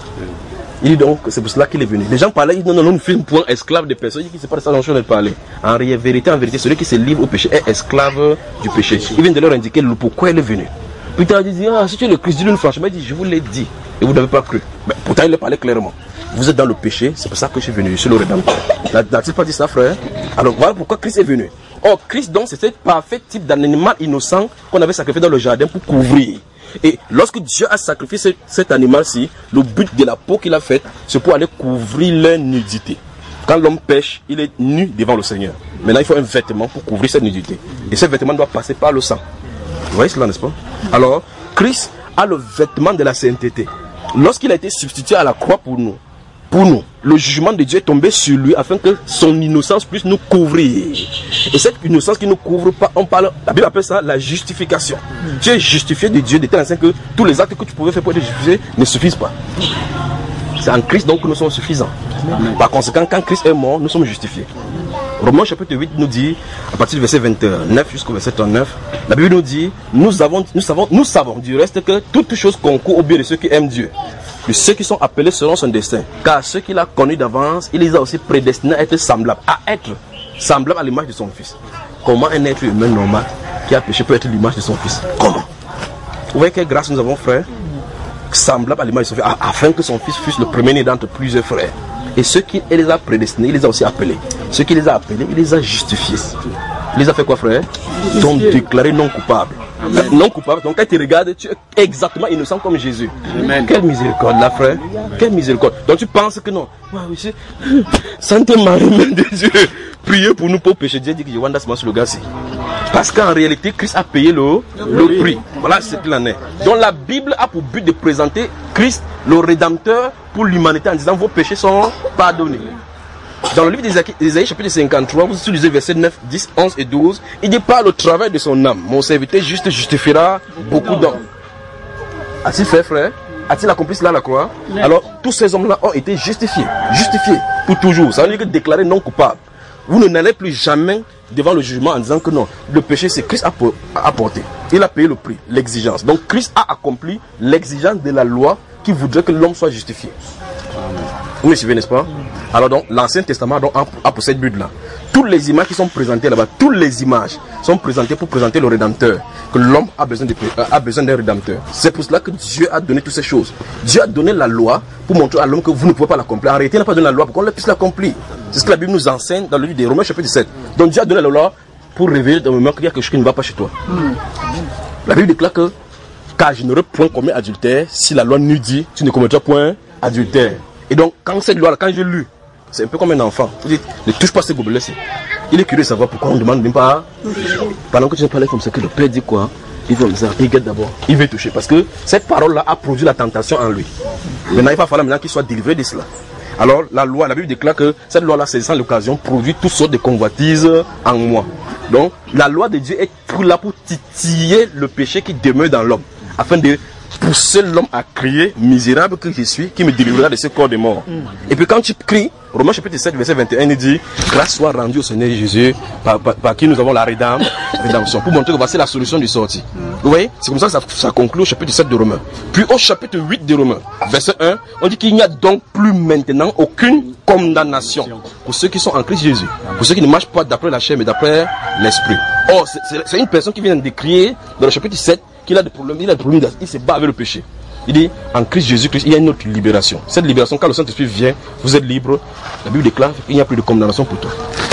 Il dit donc, c'est pour cela qu'il est venu. Les gens parlaient, ils disent non, nous sommes point esclaves des personnes. Il dit que c'est pas de ça dont je viens de parler. En vérité, celui qui se livre au péché est esclave du péché. Il vient de leur indiquer le pourquoi il est venu. Putain, il dit, si tu es le Christ, dis-le franchement. Il dit, je vous l'ai dit. Et vous n'avez pas cru. Mais pourtant, il le parlait clairement. Vous êtes dans le péché, c'est pour ça que je suis venu. Je suis le rédempteur. N'a-t-il pas dit ça, frère? Alors voilà pourquoi Christ est venu. Or, Christ, donc, c'est ce parfait type d'animal innocent qu'on avait sacrifié dans le jardin pour couvrir. Et lorsque Dieu a sacrifié cet animal-ci, le but de la peau qu'il a faite, c'est pour aller couvrir leur nudité. Quand l'homme pêche, il est nu devant le Seigneur. Maintenant, il faut un vêtement pour couvrir cette nudité. Et ce vêtement doit passer par le sang. Vous voyez cela, n'est-ce pas? Alors, Christ a le vêtement de la sainteté. Lorsqu'il a été substitué à la croix pour nous, pour nous. Le jugement de Dieu est tombé sur lui afin que son innocence puisse nous couvrir. Et cette innocence qui ne nous couvre pas, la Bible appelle ça la justification. Tu es justifié de Dieu de telle façon que tous les actes que tu pouvais faire pour être justifié ne suffisent pas. C'est en Christ donc que nous sommes suffisants. Par conséquent, quand Christ est mort, nous sommes justifiés. Romains chapitre 8 nous dit, à partir du verset 29 jusqu'au verset 39, la Bible nous dit, nous savons du reste que toutes choses concourent au bien de ceux qui aiment Dieu. De ceux qui sont appelés selon son destin. Car ceux qu'il a connus d'avance, il les a aussi prédestinés à être semblables à l'image de son Fils. Comment un être humain normal qui a péché peut être l'image de son Fils? Comment? Vous voyez quelle grâce nous avons, frère? Semblable à l'image de son Fils, afin que son Fils fût le premier-né d'entre plusieurs frères. Et ceux qui les a prédestinés, il les a aussi appelés. Ceux qui les a appelés, il les a justifiés. Il les a fait quoi, frère? Ils sont déclarés non coupables. Non coupable. Donc quand tu regardes, tu es exactement innocent comme Jésus. Amen. Quelle miséricorde là, frère. Quelle miséricorde. Donc tu penses que non. Sainte Marie, Mère de Dieu, priez pour nous pour pécher. Dieu dit que je wanda sur le gars. Parce qu'en réalité, Christ a payé le prix. Voilà ce qu'il en est. Donc la Bible a pour but de présenter Christ, le Rédempteur, pour l'humanité en disant vos péchés sont pardonnés. Dans le livre d'Ésaïe chapitre 53, vous lisez versets 9, 10, 11 et 12, il dit par le travail de son âme, mon serviteur juste justifiera beaucoup d'hommes. A-t-il fait, frère? A-t-il accompli cela à la croix? Alors, tous ces hommes-là ont été justifiés pour toujours. Ça veut dire que déclarés non coupables. Vous n'allez plus jamais devant le jugement en disant que non, le péché c'est Christ a porté. Il a payé le prix, l'exigence. Donc Christ a accompli l'exigence de la loi qui voudrait que l'homme soit justifié. Vous me suivez, n'est-ce pas? Alors donc, l'Ancien Testament donc, a pour cette but-là. Toutes les images qui sont présentées là-bas, toutes les images sont présentées pour présenter le Rédempteur. Que l'homme a besoin d'un Rédempteur. C'est pour cela que Dieu a donné toutes ces choses. Dieu a donné la loi pour montrer à l'homme que vous ne pouvez pas l'accomplir. En réalité, il n'a pas donné la loi pour qu'on puisse l'accomplir. C'est ce que la Bible nous enseigne dans le livre des Romains chapitre 17. Donc Dieu a donné la loi pour révéler dans le moment qu'il y a quelque chose qui ne va pas chez toi. La Bible déclare que car je n'aurais point commis adultère si la loi nous dit tu ne commettras point adultère. Et donc quand cette loi-là, quand j'ai lu, c'est un peu comme un enfant. Il dit, ne touche pas ces gobelets-ci. Il est curieux de savoir pourquoi on ne demande même pas. Pendant que tu ne parles comme ça, que le Père dit quoi? Il veut ça, il regarde d'abord. Il veut toucher. Parce que cette parole-là a produit la tentation en lui. Maintenant, il va falloir maintenant qu'il soit délivré de cela. Alors, la Bible déclare que cette loi-là, saisissant l'occasion, produit toutes sortes de convoitises en moi. Donc, la loi de Dieu est là pour titiller le péché qui demeure dans l'homme. Afin de pousser l'homme à crier, misérable que je suis, qui me délivrera de ce corps de mort. Et puis quand tu cries, Romains chapitre 7, verset 21, il dit, grâce soit rendue au Seigneur Jésus, par qui nous avons la rédemption, pour montrer que voici la solution du sortie. Vous voyez, c'est comme ça que ça conclut au chapitre 7 de Romains. Puis au chapitre 8 de Romains, verset 1, on dit qu'il n'y a donc plus maintenant aucune condamnation pour ceux qui sont en Christ Jésus, pour ceux qui ne marchent pas d'après la chair, mais d'après l'esprit. Or, c'est une personne qui vient d'écrire dans le chapitre 7, qu'il a des problèmes, il se bat avec le péché. Il dit, en Christ Jésus-Christ, il y a une autre libération. Cette libération, quand le Saint-Esprit vient, vous êtes libre. La Bible déclare qu'il n'y a plus de condamnation pour toi.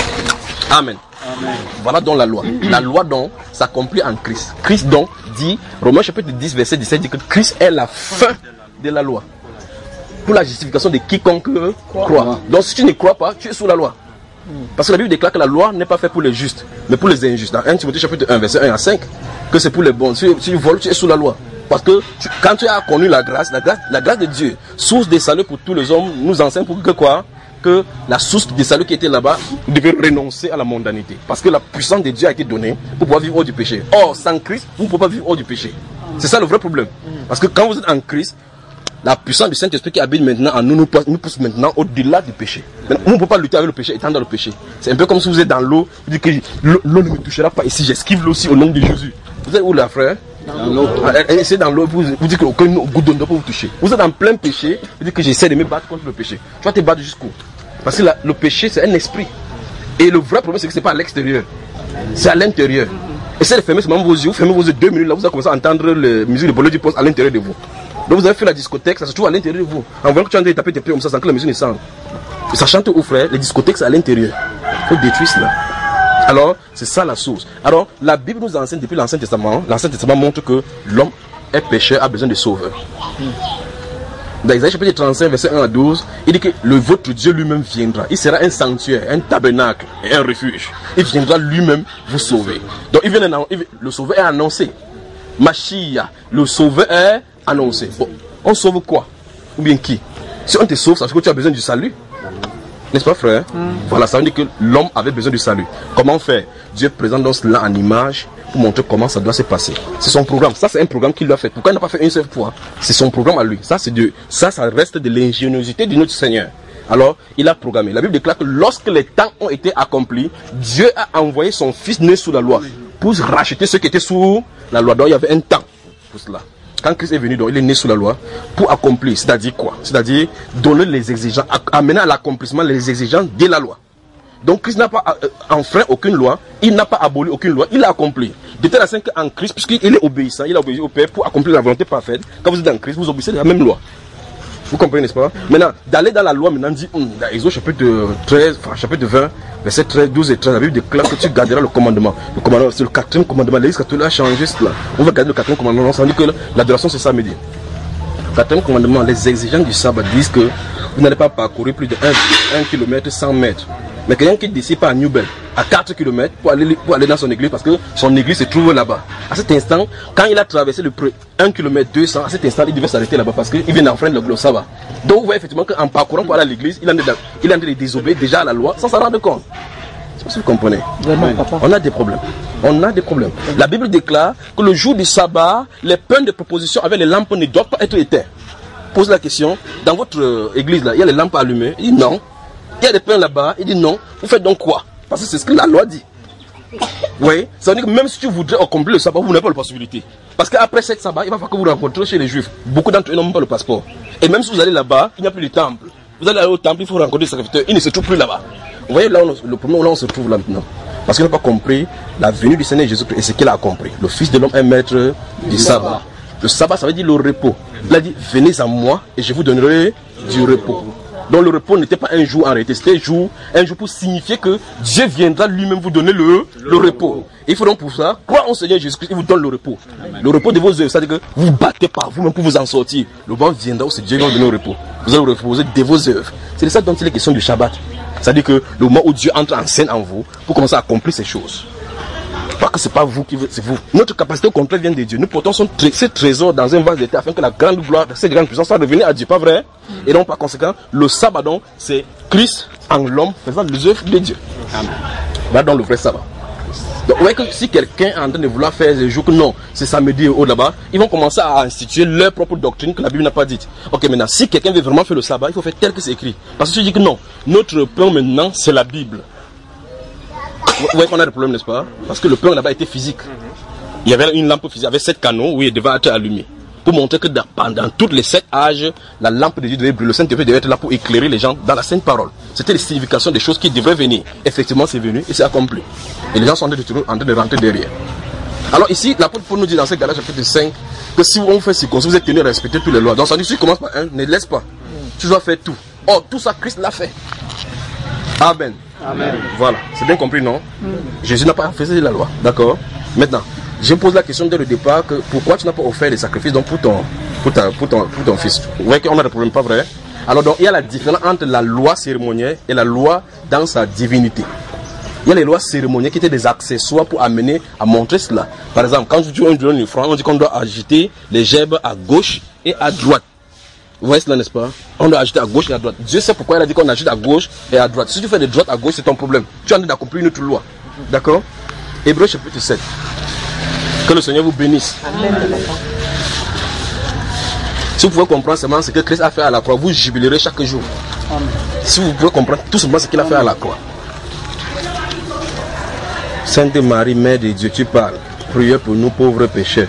Amen. Amen. Voilà donc la loi. La loi donc s'accomplit en Christ. Christ donc dit, Romains chapitre 10, verset 17, dit que Christ est la fin de la loi. Pour la justification de quiconque croit. Donc si tu ne crois pas, tu es sous la loi. Parce que la Bible déclare que la loi n'est pas faite pour les justes, mais pour les injustes. Dans 1 Timothée chapitre 1, verset 1 à 5, que c'est pour les bons. Si tu voles, tu es sous la loi. Parce que quand tu as connu la grâce de Dieu, source de salut pour tous les hommes, nous enseigne pour que quoi? Que la source de salut qui était là-bas devait renoncer à la mondanité. Parce que la puissance de Dieu a été donnée pour pouvoir vivre hors du péché. Or, sans Christ, vous ne pouvez pas vivre hors du péché. C'est ça le vrai problème. Parce que quand vous êtes en Christ, la puissance du Saint-Esprit qui habite maintenant en nous pousse maintenant au-delà du péché. On ne peut pas lutter avec le péché étant dans le péché. C'est un peu comme si vous êtes dans l'eau, vous dites que l'eau ne me touchera pas ici, j'esquive l'eau aussi au nom de Jésus. Vous êtes où là, frère? Dans l'eau. C'est dans l'eau, vous dites qu'aucun goutte d'eau ne peut vous toucher. Vous êtes en plein péché, vous dites que j'essaie de me battre contre le péché. Tu vas te battre jusqu'où? Parce que le péché, c'est un esprit. Et le vrai problème, c'est que ce n'est pas à l'extérieur, c'est à l'intérieur. Essayez de fermer seulement vos yeux, vous fermez vos yeux 2 minutes, là, vous allez commencer à entendre la musique de Bolo du poste à l'intérieur de vous. Donc vous avez fait la discothèque, ça se trouve à l'intérieur de vous. En voyant que tu es en train de taper tes pieds comme ça, sans que la musique ne sente. Ça chante où, frère? Les discothèques, c'est à l'intérieur. Il faut détruire cela. Alors, c'est ça la source. Alors, la Bible nous enseigne depuis l'Ancien Testament. L'Ancien Testament montre que l'homme est pécheur, a besoin de sauveur. Dans Isaïe chapitre 35, verset 1 à 12, il dit que votre Dieu lui-même viendra. Il sera un sanctuaire, un tabernacle et un refuge. Il viendra lui-même vous sauver. Donc, le sauveur est annoncé. Mashiach, le sauveur est annoncé. Bon, on sauve quoi? Ou bien qui? Si on te sauve, ça veut dire que tu as besoin du salut. N'est-ce pas, frère? Voilà, ça veut dire que l'homme avait besoin du salut. Comment faire? Dieu présente donc cela en image pour montrer comment ça doit se passer. C'est son programme. Ça, c'est un programme qu'il a fait. Pourquoi il n'a pas fait une seule fois? C'est son programme à lui. Ça reste de l'ingéniosité de notre Seigneur. Alors, il a programmé. La Bible déclare que lorsque les temps ont été accomplis, Dieu a envoyé son fils né sous la loi pour racheter ceux qui étaient sous la loi. Donc, il y avait un temps pour cela. Quand Christ est venu, donc, il est né sous la loi pour accomplir. C'est-à-dire quoi? C'est-à-dire donner les exigences, amener à l'accomplissement les exigences de la loi. Donc, Christ n'a pas enfreint aucune loi, il n'a pas aboli aucune loi, il a accompli. De telle sorte qu'en Christ, puisqu'il est obéissant, il a obéi au Père pour accomplir la volonté parfaite. Quand vous êtes en Christ, vous obéissez à la même loi. Vous comprenez, n'est-ce pas? Maintenant, d'aller dans la loi, maintenant, dit, dans Exode chapitre 13, enfin, chapitre 20, verset 13, 12 et 13, la Bible déclare que tu garderas le commandement. Le commandement, c'est le 4e commandement. L'Église catholique a changé cela. On va garder le 4e commandement. On s'en dit que l'adoration, c'est samedi. Le 4e commandement, les exigences du sabbat disent que vous n'allez pas parcourir plus de 1 km 100 mètres. Mais quelqu'un qui décide pas à Newbell, à 4 km, pour aller dans son église, parce que son église se trouve là-bas. À cet instant, quand il a traversé le 1 km 200, à cet instant, il devait s'arrêter là-bas parce qu'il vient d'enfreindre le sabbat. Donc, vous voyez effectivement qu'en parcourant pour aller à l'église, il est en train de désobéir déjà à la loi sans s'en rendre compte. Je sais pas si vous comprenez. On a des problèmes. On a des problèmes. La Bible déclare que le jour du sabbat, les pains de proposition avec les lampes ne doivent pas être éteints. Pose la question, dans votre église, là, il y a les lampes allumées. Il dit non. Il y a des pains là-bas, il dit non. Vous faites donc quoi? Parce que c'est ce que la loi dit. Oui, ça veut dire que même si tu voudrais accomplir le sabbat, vous n'avez pas la possibilité. Parce qu'après cette sabbat, il va falloir que vous rencontrez chez les juifs. Beaucoup d'entre eux n'ont même pas le passeport. Et même si vous allez là-bas, il n'y a plus de temple. Vous allez aller au temple, il faut rencontrer le sacrificateur. Il ne se trouve plus là-bas. Vous voyez là, le problème où là on se trouve là maintenant. Parce qu'il n'a pas compris la venue du Seigneur Jésus-Christ et ce qu'il a compris. Le Fils de l'homme est maître du sabbat. Le sabbat, ça veut dire le repos. Il a dit, venez à moi et je vous donnerai du repos. Donc le repos n'était pas un jour arrêté, c'était un jour pour signifier que Dieu viendra lui-même vous donner le repos. Et il faut donc pour ça, croire en Seigneur Jésus-Christ, il vous donne le repos. Le repos de vos œuvres, c'est-à-dire que vous ne battez pas vous-même pour vous en sortir. Le moment viendra où c'est Dieu qui va vous donner le repos. Vous allez vous reposer de vos œuvres. C'est de ça dont il est question du Shabbat. C'est-à-dire que le moment où Dieu entre en scène en vous, pour commencer à accomplir ces choses. Parce que ce n'est pas vous qui c'est vous. Notre capacité au contraire vient de Dieu. Nous portons ces trésors dans un vase d'été afin que la grande gloire, cette grande puissance soit revenue à Dieu, pas vrai? Et donc par conséquent, le sabbat donc, c'est Christ en l'homme faisant les œuvres de Dieu. Voilà donc le vrai sabbat. Donc vous voyez que si quelqu'un est en train de vouloir faire des jours que non, c'est samedi ou là-bas, ils vont commencer à instituer leur propre doctrine que la Bible n'a pas dite. Ok, maintenant, si quelqu'un veut vraiment faire le sabbat, il faut faire tel que c'est écrit. Parce que tu dis que non, notre pain maintenant, c'est la Bible. Vous voyez qu'on a des problèmes, n'est-ce pas? Parce que le pain là-bas était physique. Il y avait une lampe physique, avec 7 canaux où il devait être allumé. Pour montrer que pendant tous les 7 âges, la lampe de Dieu devait brûler. Le Saint-Esprit devait être là pour éclairer les gens dans la sainte parole. C'était les significations des choses qui devraient venir. Effectivement, c'est venu et c'est accompli. Et les gens sont en train de rentrer derrière. Alors ici, l'apôtre Paul nous dit dans ce Galates chapitre 5 que si on fait circoncision, vous êtes tenus à respecter toutes les lois. Donc ça dit, si tu commences par un, ne laisse pas. Tu dois faire tout. Or, tout ça, Christ l'a fait. Amen. Amen. Voilà, c'est bien compris, non? Jésus n'a pas fait la loi, d'accord? Maintenant, je me pose la question dès le départ que pourquoi tu n'as pas offert les sacrifices donc pour ton fils? Vous voyez qu'on a des problèmes, pas vrai? Alors donc il y a la différence entre la loi cérémonielle et la loi dans sa divinité. Il y a les lois cérémonielles qui étaient des accessoires pour amener à montrer cela. Par exemple, quand tu donnes une offrande, on dit qu'on doit agiter les gerbes à gauche et à droite. Vous voyez cela, n'est-ce pas? On doit agiter à gauche et à droite. Dieu sait pourquoi il a dit qu'on agite à gauche et à droite. Si tu fais de droite à gauche, c'est ton problème. Tu es en train d'accomplir une autre loi. D'accord? Hébreux chapitre 7. Que le Seigneur vous bénisse. Amen. Si vous pouvez comprendre seulement ce que Christ a fait à la croix, vous jubilerez chaque jour. Amen. Si vous pouvez comprendre tout simplement ce qu'il a fait à la croix. Sainte Marie, Mère de Dieu, tu parles. Priez pour nous pauvres pécheurs.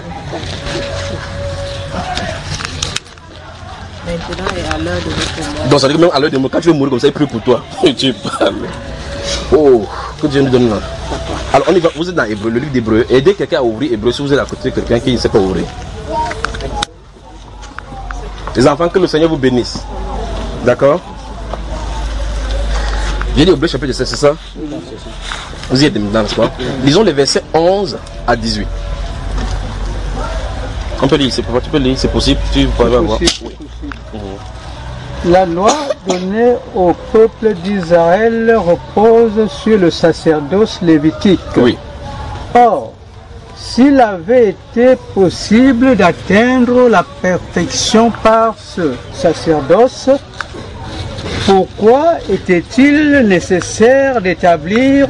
Maintenant et à l'heure de notre mort. Donc ça veut dire que même à l'heure de mort, quand tu veux mourir comme ça, il prie pour toi. Tu parles. Oh, que Dieu nous donne là. Alors on y va, vous êtes dans Hébreu, le livre d'Hébreu. Aidez quelqu'un à ouvrir Hébreu si vous êtes à côté de quelqu'un qui ne sait pas ouvrir. Les enfants, que le Seigneur vous bénisse. D'accord? J'ai dit Hébreu chapitre 7, c'est ça? Vous y êtes maintenant, n'est-ce pas? Lisons les versets 11 à 18. On peut lire, tu peux lire, c'est possible, tu peux avoir. Oui. La loi donnée au peuple d'Israël repose sur le sacerdoce lévitique. Oui. Or, s'il avait été possible d'atteindre la perfection par ce sacerdoce, Pourquoi était-il nécessaire d'établir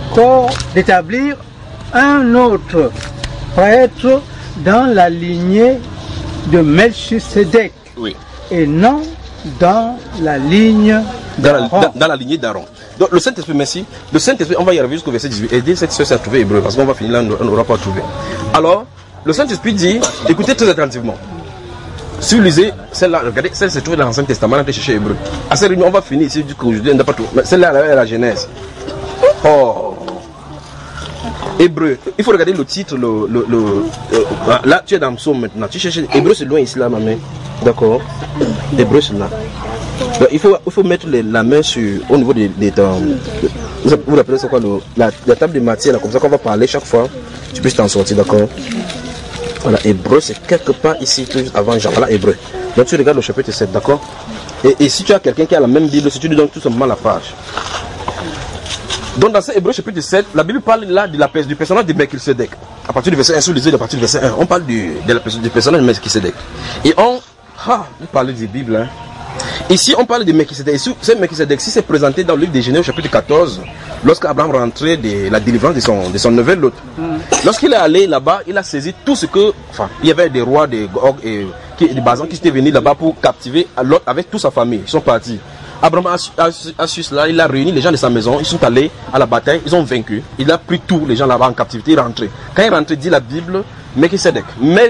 un autre prêtre dans la lignée de Melchisédek et non dans la ligne d'Aaron? Dans la lignée d'Aaron. Donc le Saint-Esprit, merci. Le Saint-Esprit, on va y arriver jusqu'au verset 18. Aider cette soeur à trouver hébreu, parce qu'on va finir là, on n'aura pas trouvé. Alors, le Saint-Esprit dit, écoutez très attentivement. Si vous lisez celle-là, regardez, celle se trouve dans l'Ancien Testament, on va chercher hébreu. À cette réunion, on va finir ici, du coup, aujourd'hui, on n'a pas tout. Mais celle-là, elle est la Genèse. Oh! Hébreu. Il faut regarder le titre, là, tu es dans le psaume maintenant. Tu cherches hébreu, c'est loin ici, là, ma main. D'accord? Hébreu, c'est là. Donc, il faut mettre la main au niveau des vous l'appelez c'est quoi la table de matière, là, comme ça qu'on va parler chaque fois. Tu peux t'en sortir, d'accord? Voilà, hébreu, c'est quelque part ici, tout juste avant Jean. Voilà, hébreu. Donc tu regardes le chapitre 7, d'accord? Et si tu as quelqu'un qui a la même Bible, si tu lui donnes tout simplement la page. Donc dans ce hébreu chapitre 7, la Bible parle là du personnage de Melchisédek. À partir du verset 1, sur les à partir du verset 1, on parle du personnage de Melchisédek. Et on parle des Bibles, hein. Ici, on parle de Melchisédek. Ce Melchisédek, si c'est présenté dans le livre des Genèse, au chapitre 14, lorsqu'Abraham rentrait de la délivrance de son neveu Lot. Lorsqu'il est allé là-bas, il a saisi tout ce que... Enfin, il y avait des rois, des Gog et des Bazans qui étaient venus là-bas pour captiver Lot avec toute sa famille. Ils sont partis. Abraham a su cela, il a réuni les gens de sa maison, ils sont allés à la bataille, ils ont vaincu. Il a pris tous les gens là-bas en captivité, il est rentré. Quand il est rentré, dit la Bible, Melchisédek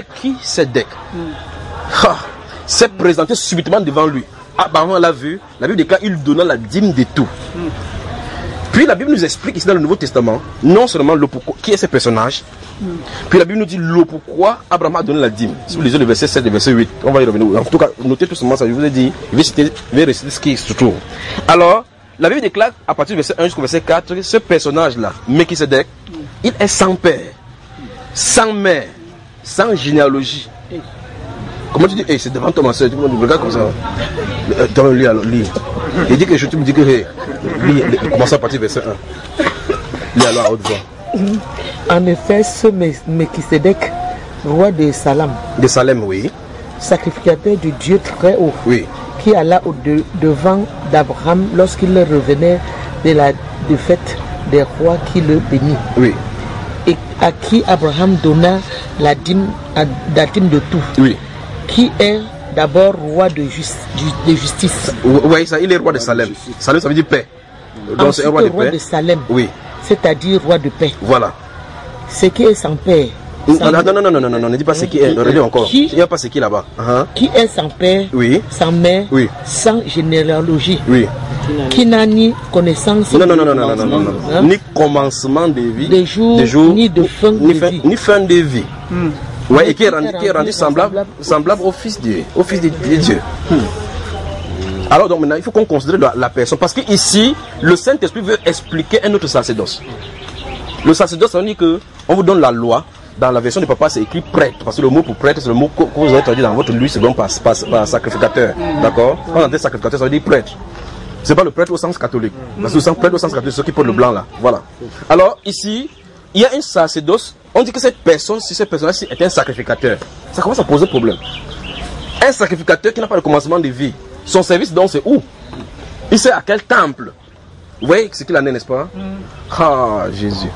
s'est présenté subitement devant lui. Abraham l'a vu, la Bible déclare il donna la dîme de tout. Puis la Bible nous explique ici dans le Nouveau Testament, non seulement le pourquoi, qui est ce personnage, puis la Bible nous dit le pourquoi Abraham a donné la dîme. Si vous lisez le verset 7 et le verset 8, on va y revenir. En tout cas, notez tout simplement ça, je vous ai dit, je vais réciter ce qui se trouve. Alors, la Bible déclare à partir du verset 1 jusqu'au verset 4, ce personnage-là, Melchisédek, il est sans père, sans mère, sans généalogie. Comment tu dis, hey, c'est devant toi ma soeur, tu me regardes comme ça. Lis alors, lis. Il dit quelque chose, tu me dis que, hey, lis, commence à partir du verset 1. Lis alors à haute voix. En effet, ce Melchisédek, roi de Salem. De Salem, oui. Sacrificateur du Dieu très haut. Oui. Qui alla devant d'Abraham lorsqu'il revenait de la défaite des rois qui le bénit. Oui. Et à qui Abraham donna la dîme de tout. Oui. Qui est d'abord roi de justice. Oui, ça, il est roi de Salem. Salem, ça veut dire paix. Donc c'est un roi de paix. De Salem. Oui. C'est-à-dire roi de paix. Voilà. Ce qui est sans père. Non, ne dis pas ce qui est. Relis encore. Il n'y a pas ce qui est là-bas. Qui est sans père, oui. Sans mère, oui. Sans généalogie. Oui. Qui n'a ni connaissance. Non. Ni commencement de vie. Des jours, ni de fin de vie. Ni fin de vie. Ouais, et qui est rendu semblable au Fils de Dieu. Alors donc maintenant, il faut qu'on considère la personne. Parce que ici, le Saint-Esprit veut expliquer un autre sacerdoce. Le sacerdoce, ça veut dire qu'on vous donne la loi. Dans la version de papa, c'est écrit prêtre. Parce que le mot pour prêtre, c'est le mot que vous avez traduit dans votre lui, c'est donc par sacrificateur. D'accord? Quand on dit sacrificateur, ça veut dire prêtre. C'est pas le prêtre au sens catholique. Parce que le prêtre au sens catholique, c'est ceux qui portent le blanc là. Voilà. Alors ici, il y a un sacerdoce. On dit que cette personne, si cette personne-là est un sacrificateur, ça commence à poser problème. Un sacrificateur qui n'a pas de commencement de vie, son service donc c'est où? Il sait à quel temple? Vous voyez ce qu'il en est, n'est-ce pas? Ah, Jésus.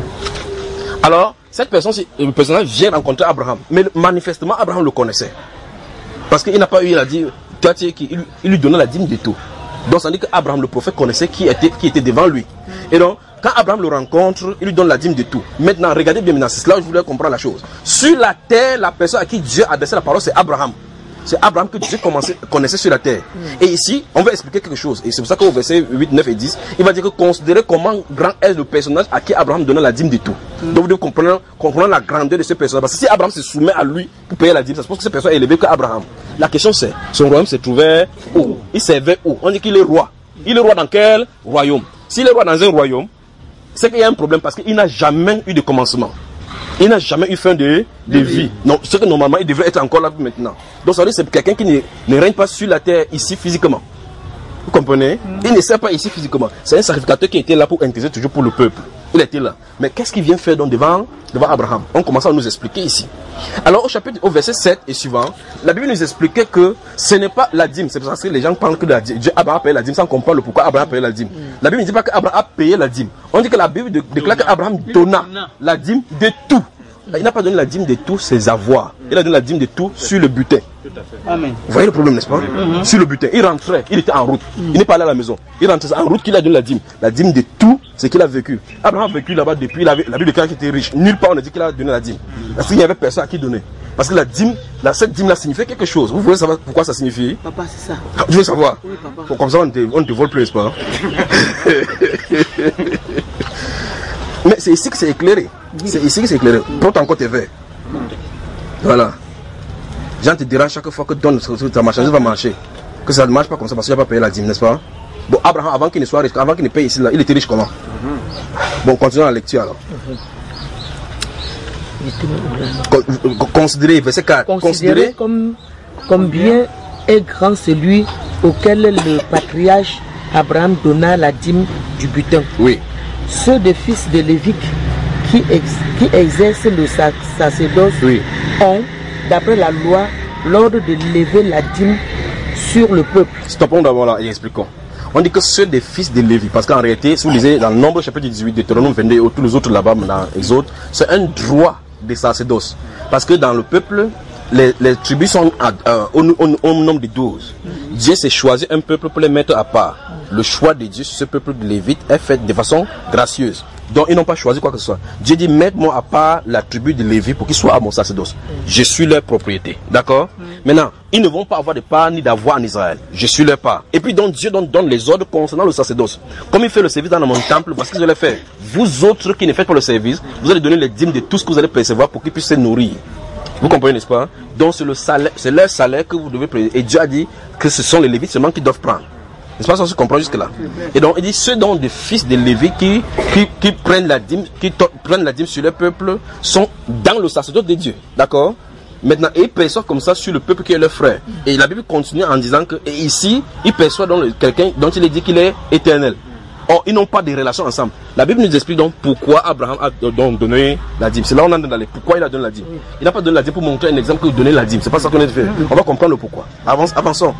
Alors, cette personne, le personnage vient rencontrer Abraham. Mais manifestement, Abraham le connaissait. Parce qu'il n'a pas eu, il a dit, il lui donnait la dîme de tout. Donc ça veut dire qu'Abraham le prophète connaissait qui était devant lui. Et donc, quand Abraham le rencontre, il lui donne la dîme de tout. Maintenant, regardez bien, c'est là où je voulais comprendre la chose. Sur la terre, la personne à qui Dieu a adressé la parole, c'est Abraham. C'est Abraham que Dieu connaissait sur la terre. Et ici, on va expliquer quelque chose. Et c'est pour ça qu'au verset 8, 9 et 10, il va dire que considérez comment grand est le personnage à qui Abraham donnait la dîme de tout. Donc vous devez comprendre la grandeur de ce personnage. Parce que si Abraham se soumet à lui pour payer la dîme, ça se pose que cette personne est élevée qu'Abraham. La question c'est, son royaume se trouvait où? Il servait où? On dit qu'il est roi. Il est roi dans quel royaume? S'il est roi dans un royaume, c'est qu'il y a un problème parce qu'il n'a jamais eu de commencement. Il n'a jamais eu fin de vie. Non, ce que normalement il devrait être encore là maintenant. Donc ça veut dire que c'est quelqu'un qui ne règne pas sur la terre ici physiquement. Vous comprenez? Il ne sert pas ici physiquement. C'est un sacrificateur qui était là pour intégrer toujours pour le peuple. Il était là. Mais qu'est-ce qu'il vient faire donc devant Abraham? On commence à nous expliquer ici. Alors au verset 7 et suivant, la Bible nous expliquait que ce n'est pas la dîme. C'est parce que les gens parlent que de la dîme. Abraham a payé la dîme sans comprendre le pourquoi Abraham a payé la dîme. La Bible ne dit pas qu'Abraham a payé la dîme. On dit que la Bible déclare qu'Abraham donna la dîme de tout. Il n'a pas donné la dîme de tous ses avoirs. Il a donné la dîme de tout sur le butin. Amen. Vous voyez le problème, n'est-ce pas? Sur le butin. Il rentrait, il était en route. Il n'est pas allé à la maison. Il rentrait en route qu'il a donné la dîme. La dîme de tout ce qu'il a vécu. Abraham a vécu là-bas depuis, la Bible déclare qu'il était riche. Nulle part on a dit qu'il a donné la dîme. Parce qu'il n'y avait personne à qui donner. Parce que la dîme, cette dîme-là signifiait quelque chose. Vous voulez savoir pourquoi ça signifie? Papa, c'est ça. Je veux savoir. Oui, papa. Bon, comme ça, on ne te vole plus, n'est-ce pas? Mais c'est ici que c'est éclairé. C'est ici que c'est éclairé. Prends encore tes verres. Voilà. Jean te dira chaque fois que donne ta marchandise va marcher. Que ça ne marche pas comme ça parce qu'il n'a pas payé la dîme, n'est-ce pas? Bon, Abraham, avant qu'il ne soit riche, avant qu'il ne paye ici, là, il était riche comment? Bon, continuons la lecture alors. Considérez, verset 4. Considérez combien est grand celui auquel le patriarche Abraham donna la dîme du butin. Oui. Ceux des fils de Lévique qui exercent le sacerdoce ont, d'après la loi, l'ordre de lever la dîme sur le peuple. Stoppons d'abord là et expliquons. On dit que ceux des fils de Lévi, parce qu'en réalité, si vous lisez dans le Nombre chapitre 18, Deutéronome 22 et tous les autres là-bas, dans Exode, c'est un droit des sacerdoces. Parce que dans le peuple, les tribus sont au nombre de 12. Dieu s'est choisi un peuple pour les mettre à part. Le choix de Dieu sur ce peuple de Lévite est fait de façon gracieuse. Donc ils n'ont pas choisi quoi que ce soit. Dieu dit, mette-moi à part la tribu de Lévi pour qu'ils soient à mon sacerdoce. Je suis leur propriété. D'accord? Maintenant, ils ne vont pas avoir de part ni d'avoir en Israël. Je suis leur part. Et puis donc Dieu donne les ordres concernant le sacerdoce. Comme il fait le service dans mon temple, voici ce que je vais faire. Vous autres qui ne faites pas le service, vous allez donner les dîmes de tout ce que vous allez percevoir pour qu'ils puissent se nourrir. Vous comprenez, n'est-ce pas? Donc c'est leur salaire que vous devez prendre. Et Dieu a dit que ce sont les Lévites seulement qui doivent prendre. N'est-ce pas, ça se comprend jusque là? Et donc il dit, ceux dont des fils de Lévi qui prennent la dîme, prennent la dîme sur le peuple sont dans le sacerdoce de Dieu. D'accord? Maintenant, ils perçoivent comme ça sur le peuple qui est leur frère. Et la Bible continue en disant que, et ici, ils perçoivent donc quelqu'un dont il est dit qu'il est éternel. Or, ils n'ont pas de relation ensemble. La Bible nous explique donc pourquoi Abraham a donc donné la dîme. C'est là où on en est allé. Pourquoi il a donné la dîme? Il n'a pas donné la dîme pour montrer un exemple qu'il donnait la dîme. C'est pas ça qu'on a fait. On va comprendre le pourquoi. Avançons.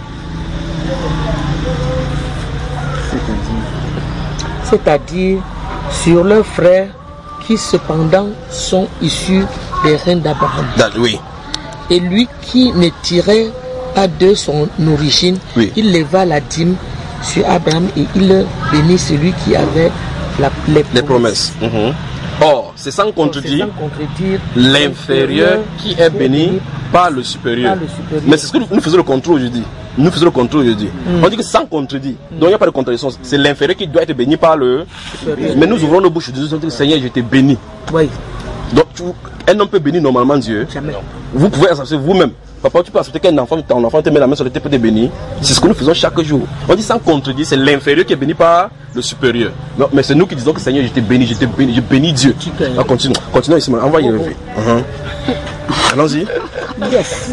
C'est-à-dire sur leurs frères qui cependant sont issus des reins d'Abraham. Oui. Et lui qui ne tirait pas de son origine, il leva la dîme sur Abraham et il bénit celui qui avait les promesses. Or, c'est sans contredire l'inférieur qui est béni par le supérieur. Mais c'est ce que nous faisons le contrôle aujourd'hui. On dit que sans contredire. Donc il n'y a pas de contradiction. C'est l'inférieur qui doit être béni par le supérieur. Mais nous ouvrons nos bouches et disons, Seigneur, je t'ai béni. Oui. Donc un homme peut bénir normalement Dieu. Jamais. Vous pouvez accepter vous-même. Papa, tu peux accepter qu'un enfant, ton enfant te met la main sur le tête pour te bénir. C'est ce que nous faisons chaque jour. On dit sans contredire, c'est l'inférieur qui est béni par le supérieur. Non, mais c'est nous qui disons que Seigneur, je t'ai béni, je bénis Dieu. Continuons ici, on va y relever. Allons-y. Yes.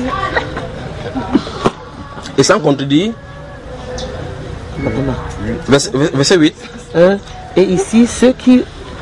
Et sans contredire, verset 8. Et ici, ceux qui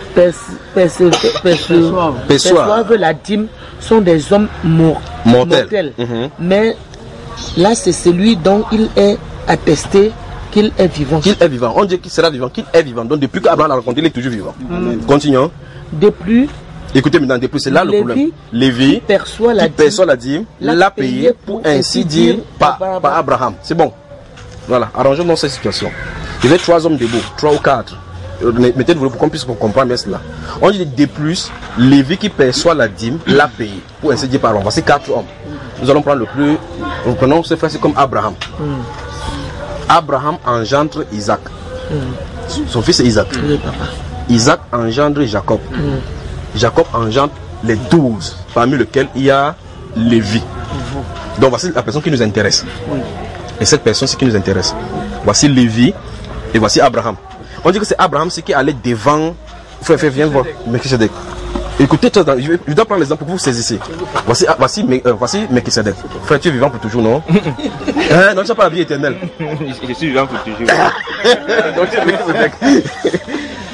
perçoivent la dîme sont des hommes mortels. Mais là, c'est celui dont il est attesté qu'il est vivant. On dit qu'il sera vivant, qu'il est vivant. Donc depuis qu'Abraham l'a rencontré, il est toujours vivant. Continuons. De plus, écoutez maintenant, de plus, c'est là le problème. Lévi perçoit la dîme, l'a payé pour ainsi dire par Abraham. C'est bon. Voilà, arrangeons dans cette situation. Il y avait 3 hommes debout, 3 ou 4. Mettez-vous pour qu'on puisse comprendre bien cela. On dit de plus, Lévi qui perçoit la dîme l'a payé pour ainsi dire par Abraham. Voici 4 hommes. Nous allons prendre nous prenons ce frère, c'est comme Abraham. Abraham engendre Isaac. Son fils est Isaac. Isaac engendre Jacob. Jacob engendre les 12, parmi lesquels il y a Lévi. Donc voici la personne qui nous intéresse. Et cette personne, c'est qui nous intéresse. Voici Lévi et voici Abraham. On dit que c'est Abraham qui est allé devant. Frère, viens voir. Melchisedec. Écoutez, je dois prendre l'exemple pour que vous saisissiez. Voici Melchisedec. Frère, tu es vivant pour toujours, non? Non, tu n'as pas la vie éternelle. Je suis vivant pour toujours. Donc tu es Melchisedec.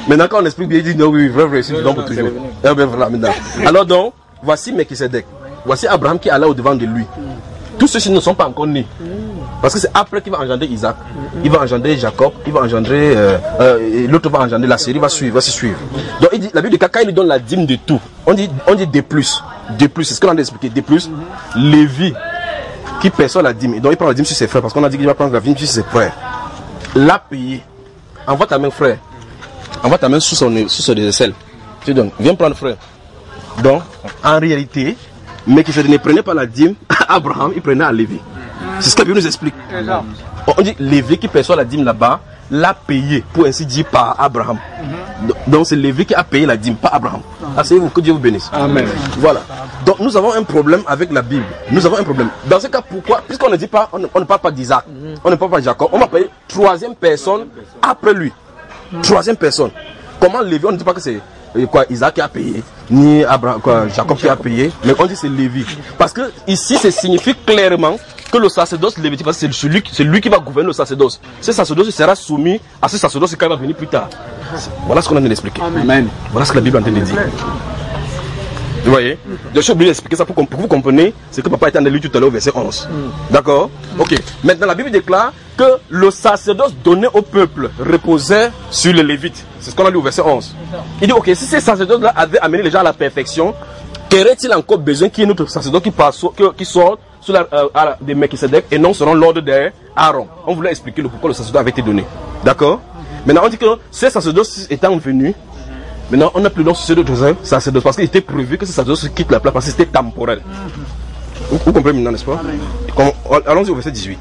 Maintenant, quand on explique bien, il dit non, oui, vrai, c'est donc pour toujours. Eh bien, voilà, maintenant. Alors donc, voici Melchisedec. Voici Abraham qui est allé au-devant de lui. Tous ceux-ci ne sont pas encore nés. Parce que c'est après qu'il va engendrer Isaac. Il va engendrer Jacob, il va engendrer. L'autre va engendrer la série, va se suivre. Donc il dit, la Bible de Caca, il lui donne la dîme de tout. On dit D+. D+, c'est ce qu'on a expliqué. D+, Lévi, qui perçoit la dîme. Donc il prend la dîme sur ses frères, parce qu'on a dit qu'il va prendre la dîme sur ses frères. L'a payé. Envoie ta main, frère. Envoie ta main sous son aisselle. Tu donnes. Viens prendre, frère. Donc, en réalité, mais qui ne prenait pas la dîme à Abraham, il prenait à Lévi. C'est ce que la Bible nous explique. On dit Lévi qui perçoit la dîme là-bas, l'a payé, pour ainsi dire, par Abraham. Donc c'est Lévi qui a payé la dîme, pas Abraham. Asseyez-vous, que Dieu vous bénisse. Amen. Voilà. Donc nous avons un problème avec la Bible. Nous avons un problème. Dans ce cas, pourquoi? Puisqu'on ne dit pas, on ne parle pas d'Isaac, on ne parle pas de Jacob, on va payer troisième personne après lui. Troisième personne. Comment Lévi, on ne dit pas que c'est Isaac qui a payé, ni Abraham, Jacob qui a payé, mais on dit c'est Lévi. Parce que ici, ça signifie clairement que le sacerdoce lévitique, parce que c'est lui qui va gouverner le sacerdoce. Ce sacerdoce sera soumis à ce sacerdoce qui va venir plus tard. Voilà ce qu'on a envie d'expliquer. Amen. Voilà ce que la Bible est en train de dire. Vous voyez? Je suis obligé d'expliquer ça pour que vous compreniez ce que papa était en train de lire tout à l'heure au verset 11. D'accord? Ok. Maintenant, la Bible déclare que le sacerdoce donné au peuple reposait sur les Lévites. C'est ce qu'on a lu au verset 11. Il dit, ok, si ces sacerdotes-là avaient amené les gens à la perfection, qu'aurait-il encore besoin qu'il y ait notre sacerdoce qui sort sous de Melchisedec et non selon l'ordre d'Aaron? On voulait expliquer pourquoi le sacerdoce avait été donné. D'accord? Maintenant, on dit que ces sacerdotes étant venus, maintenant, on n'a plus ce d'autres sacerdotes parce qu'il était prévu que ce sacerdoce quitte la place parce que c'était temporel. Vous comprenez maintenant, n'est-ce pas? Allons-y au verset 18.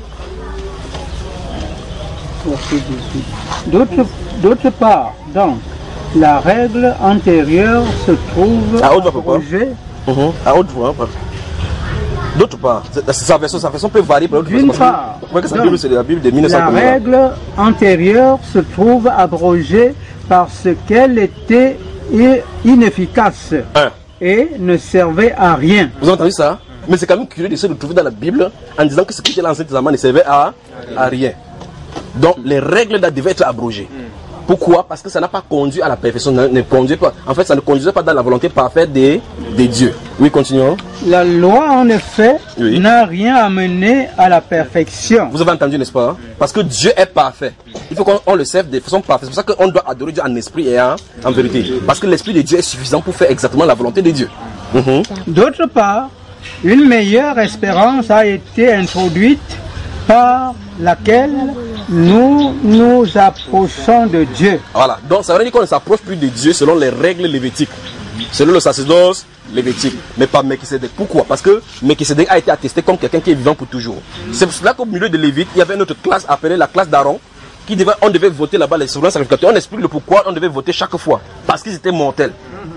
D'autre part, donc, la règle antérieure se trouve abrogée. À haute voix, d'autre part, sa version peut varier. D'une part, c'est la Bible de 1900. la règle antérieure se trouve abrogée parce qu'elle était inefficace et ne servait à rien. Vous avez entendu ça? Mais c'est quand même curieux d'essayer de trouver dans la Bible en disant que ce qui était l'Ancien Testament ne servait à rien. Donc les règles devaient être abrogées. Pourquoi? Parce que ça n'a pas conduit à la perfection, ne conduit pas. En fait, ça ne conduisait pas dans la volonté parfaite des dieux. Oui, continuons. La loi, en effet, n'a rien amené à la perfection. Vous avez entendu, n'est-ce pas? Parce que Dieu est parfait. Il faut qu'on le serve de façon parfaite. C'est pour ça qu'on doit adorer Dieu en esprit et en vérité. Parce que l'esprit de Dieu est suffisant pour faire exactement la volonté de Dieu. D'autre part, une meilleure espérance a été introduite par laquelle nous nous approchons de Dieu. Voilà, donc ça veut dire qu'on ne s'approche plus de Dieu selon les règles lévitiques, selon le sacerdoce lévitique, mais pas Melchisedec. Pourquoi? Parce que Melchisedec a été attesté comme quelqu'un qui est vivant pour toujours. C'est pour cela qu'au milieu de Lévite, il y avait une autre classe appelée la classe d'Aaron, on devait voter là-bas les souverains sacrificateurs. On explique le pourquoi on devait voter chaque fois, parce qu'ils étaient mortels.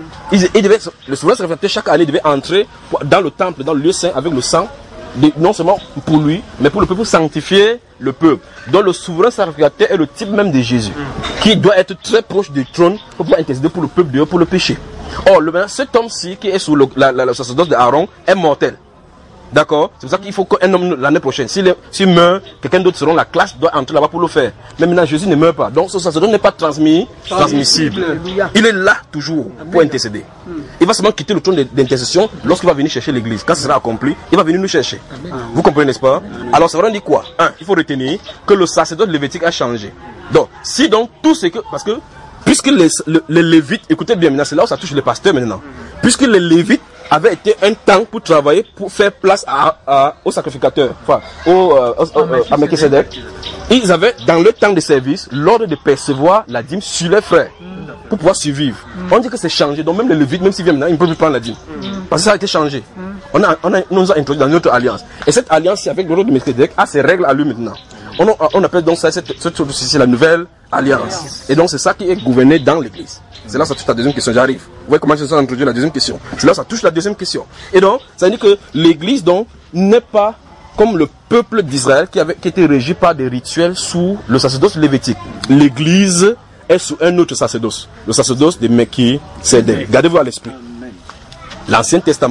Le souverain sacrificateur chaque année devait entrer dans le temple, dans le lieu saint avec le sang, non seulement pour lui, mais pour le peuple, pour sanctifier le peuple. Donc le souverain sacrificateur est le type même de Jésus, qui doit être très proche du trône pour pouvoir intercéder pour le peuple de Dieu, pour le péché. Or, cet homme-ci qui est sous le sacerdoce d'Aaron est mortel. D'accord? C'est pour ça qu'il faut qu'un homme l'année prochaine, s'il meurt, quelqu'un d'autre selon la classe doit entrer là-bas pour le faire. Mais maintenant, Jésus ne meurt pas. Donc ce sacerdoce n'est pas transmissible. Il est là toujours pour intercéder. Il va seulement quitter le trône d'intercession lorsqu'il va venir chercher l'église. Quand ce sera accompli, il va venir nous chercher. Vous comprenez, n'est-ce pas? Alors ça veut dire quoi? Il faut retenir que le sacerdoce lévitique a changé. Donc, si donc tout ce que... Parce que, puisque les lévites, écoutez bien maintenant, c'est là où ça touche les pasteurs maintenant. Puisque les lévites avait été un temps pour travailler, pour faire place aux sacrificateurs, enfin, à Melchisedec. Ils avaient, dans le temps de service, l'ordre de percevoir la dîme sur les frères, pour pouvoir survivre. On dit que c'est changé, donc même les Lévites, même s'ils viennent maintenant, ils ne peuvent plus prendre la dîme. Parce que ça a été changé. On nous a introduit dans notre alliance. Et cette alliance, avec l'ordre de Melchisedec, a ses règles à lui maintenant. On appelle donc ça, c'est la nouvelle alliance. Et donc c'est ça qui est gouverné dans l'église. C'est là que ça touche la deuxième question, j'arrive. Vous voyez comment je suis introduit la deuxième question. C'est là que ça touche la deuxième question. Et donc, ça veut dire que l'église donc n'est pas comme le peuple d'Israël qui était régi par des rituels sous le sacerdoce lévitique. L'église est sous un autre sacerdoce, le sacerdoce de Melchisedec. Gardez-vous à l'esprit. L'Ancien Testament,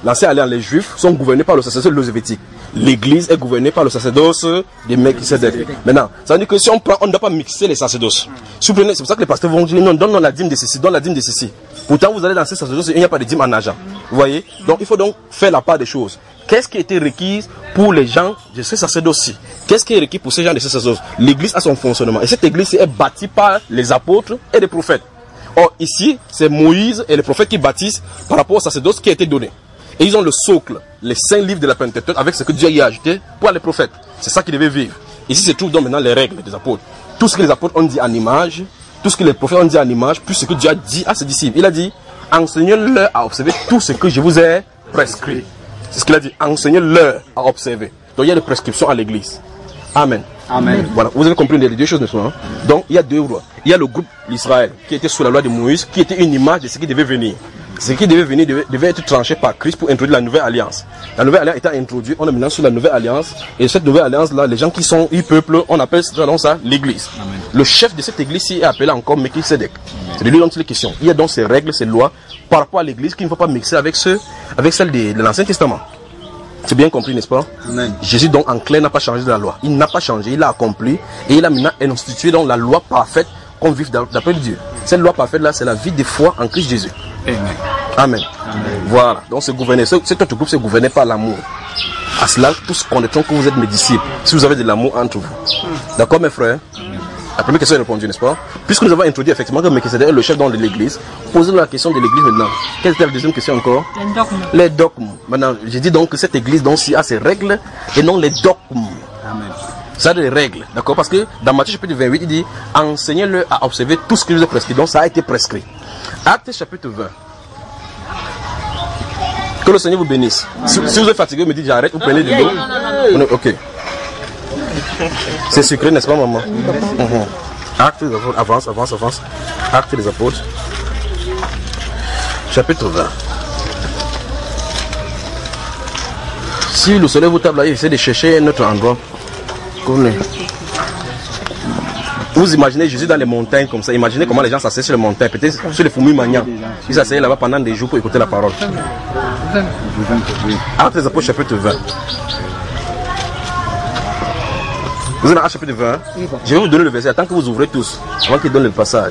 l'ancienne alliance, les juifs sont gouvernés par le sacerdoce lévitique. L'église est gouvernée par le sacerdoce des Melchisédek. Maintenant, ça veut dire que si on prend, on ne doit pas mixer les sacerdoces. Si vous prenez, c'est pour ça que les pasteurs vont dire non, donne la dîme de ceci, donne la dîme de ceci. Pourtant, vous allez dans ces sacerdoces, il n'y a pas de dîme en argent. Vous voyez? Donc, il faut donc faire la part des choses. Qu'est-ce qui a été requis pour les gens de ces sacerdoces-ci? Qu'est-ce qui est requis pour ces gens de ces sacerdoces? L'église a son fonctionnement. Et cette église est bâtie par les apôtres et les prophètes. Or, ici, c'est Moïse et les prophètes qui bâtissent par rapport au sacerdoce qui a été donné. Et ils ont le socle, les 5 livres de la Pentateuque avec ce que Dieu y a ajouté pour les prophètes. C'est ça qu'ils devaient vivre. Ici se trouvent donc maintenant les règles des apôtres. Tout ce que les apôtres ont dit en image, tout ce que les prophètes ont dit en image, plus ce que Dieu a dit à ses disciples. Il a dit, enseignez-leur à observer tout ce que je vous ai prescrit. C'est ce qu'il a dit, enseignez-leur à observer. Donc il y a des prescriptions à l'église. Amen. Amen. Voilà, vous avez compris les deux choses, n'est-ce pas? Donc il y a deux lois. Il y a le groupe d'Israël qui était sous la loi de Moïse, qui était une image de ce qui devait venir. Ce qui devait venir devait être tranché par Christ pour introduire la nouvelle alliance. La nouvelle alliance étant introduite, on est maintenant sur la nouvelle alliance. Et cette nouvelle alliance-là, les gens qui sont peuple, on appelle ça l'église. Le chef de cette église-ci est appelé encore Melchisédek. C'est de lui dont il est question. Il y a donc ces règles, ces lois par rapport à l'église qu'il ne faut pas mixer avec celles de l'Ancien Testament. C'est bien compris, n'est-ce pas? Amen. Jésus donc en clair n'a pas changé de la loi. Il n'a pas changé, il l'a accompli. Et il a maintenant institué donc la loi parfaite qu'on vive d'après Dieu. Cette loi parfaite là, c'est la vie de foi en Christ Jésus. Amen. Amen. Amen. Voilà. Donc cet autre groupe c'est gouverné par l'amour. À cela, tous connaîtront que vous êtes mes disciples, si vous avez de l'amour entre vous. D'accord mes frères? La première question est répondue, n'est-ce pas? Puisque nous avons introduit effectivement que Melchisédek est le chef de l'église, posez-nous la question de l'église maintenant. Quelle était la deuxième question encore? Les dogmes. Les dogmes. Maintenant, j'ai dit donc que cette église donc a ses règles et non les dogmes. Amen. Ça a des règles, d'accord? Parce que dans Matthieu chapitre 28, il dit enseignez-le à observer tout ce que je vous ai prescrit. Donc ça a été prescrit. Actes chapitre 20. Que le Seigneur vous bénisse. Si vous êtes fatigué, vous me dites j'arrête, vous prenez de l'eau. Non. Ok. C'est sucré, n'est-ce pas, maman? Actes des apôtres, avance. Actes des apôtres. Chapitre 20. Si le soleil vous table là, essayez de chercher un autre endroit. Vous imaginez Jésus dans les montagnes comme ça. Imaginez comment les gens s'asseyent sur les montagnes, peut-être sur les fourmis maniants. Ils s'asseyent là-bas pendant des jours pour écouter la parole. Actes des apôtres, chapitre 20. Vous êtes dans Actes chapitre 20. Je vais vous donner le verset. Attends que vous ouvrez tous, avant qu'il donne le passage.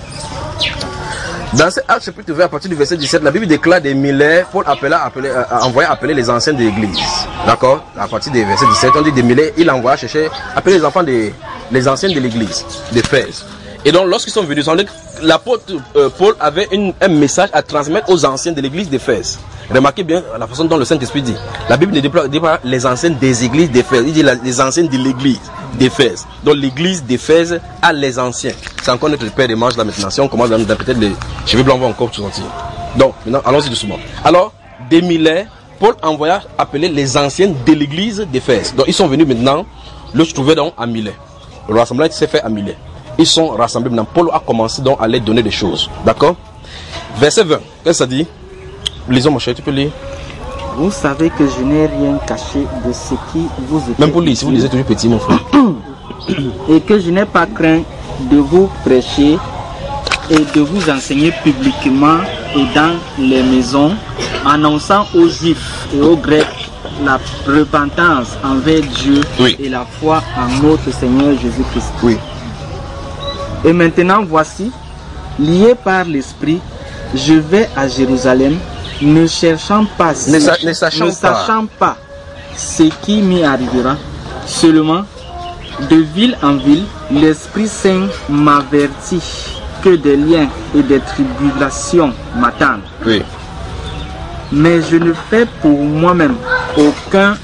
Dans cet Acte chapitre 20, à partir du verset 17, la Bible déclare des milliers, Paul a envoyé appeler les anciens de l'église. D'accord? À partir du verset 17, on dit des milliers, il envoie chercher, appeler les enfants les anciens de l'église, d'Éphèse. Et donc, lorsqu'ils sont venus, l'apôtre Paul avait un message à transmettre aux anciens de l'église d'Éphèse. Remarquez bien la façon dont le Saint-Esprit dit. La Bible ne dit pas les anciens des églises d'Éphèse, il dit les anciens de l'église d'Éphèse. Donc l'église d'Éphèse a les anciens. C'est encore notre père des manches là maintenant. Si on commence dans peut-être les cheveux blancs vont encore tout sortir. Donc maintenant, allons-y doucement. Alors, des milliers, Paul envoya appeler les anciens de l'église d'Éphèse. Donc ils sont venus maintenant, le trouver donc à Milet. Le rassemblement s'est fait à Milet. Ils sont rassemblés maintenant. Paul a commencé donc à leur donner des choses. D'accord? Verset 20. Qu'est-ce que ça dit? Lisons mon cher, tu peux lire. Vous savez que je n'ai rien caché de ce qui vous est. Même pour lire, si vous lisez toujours petit, mon frère. Et que je n'ai pas craint de vous prêcher et de vous enseigner publiquement et dans les maisons, annonçant aux Juifs et aux Grecs la repentance envers Dieu et la foi en notre Seigneur Jésus-Christ. Oui. Et maintenant, voici, lié par l'Esprit, je vais à Jérusalem, ne cherchant pas, ne sachant pas ce qui m'y arrivera. Seulement, de ville en ville, l'Esprit Saint m'avertit que des liens et des tribulations m'attendent. Oui. Mais je ne fais pour moi-même aucun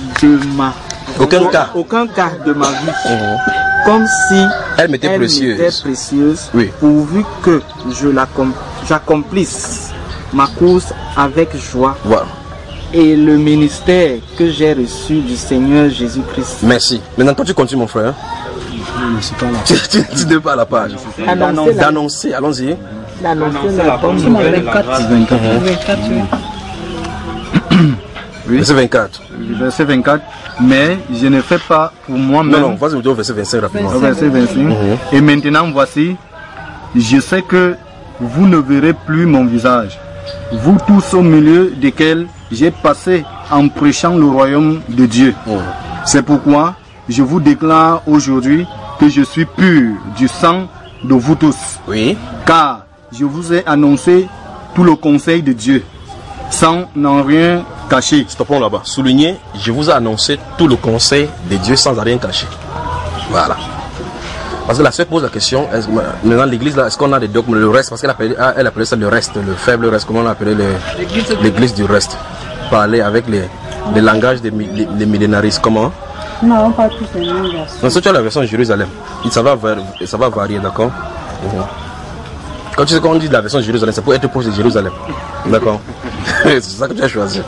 cas de ma vie, comme si elle m'était précieuse, oui, pourvu que j'accomplisse ma course avec joie. Voilà. Et le ministère que j'ai reçu du Seigneur Jésus-Christ. Merci. Maintenant, toi, tu continues, mon frère. Tu ne pas à la page. D'annoncer, allons-y. D'annoncer la bonne nouvelle. 24. Oui. Verset 24. Verset 24. Mais je ne fais pas pour moi-même. Non, vas-y, au verset 25 rapidement. Verset 25. Et maintenant, voici, je sais que vous ne verrez plus mon visage. Vous tous au milieu desquels j'ai passé en prêchant le royaume de Dieu. C'est pourquoi je vous déclare aujourd'hui que je suis pur du sang de vous tous. Oui. Car je vous ai annoncé tout le conseil de Dieu, sans n'en rien cacher. Stoppons là-bas. Soulignez, je vous ai annoncé tout le conseil de Dieu sans rien cacher. Voilà. Parce que la sœur pose la question, maintenant l'église là, est-ce qu'on a des dogmes, le reste, parce qu'elle appelait ça le reste, le faible reste, comment on l'appelait l'église du reste. Parler avec les langages des millénaristes, comment? Non, pas tous les langages. Non, ça tu as la version Jérusalem, ça va varier, d'accord? Quand tu sais qu'on dit la version Jérusalem, c'est pour être proche de Jérusalem, d'accord? C'est ça que tu as choisi.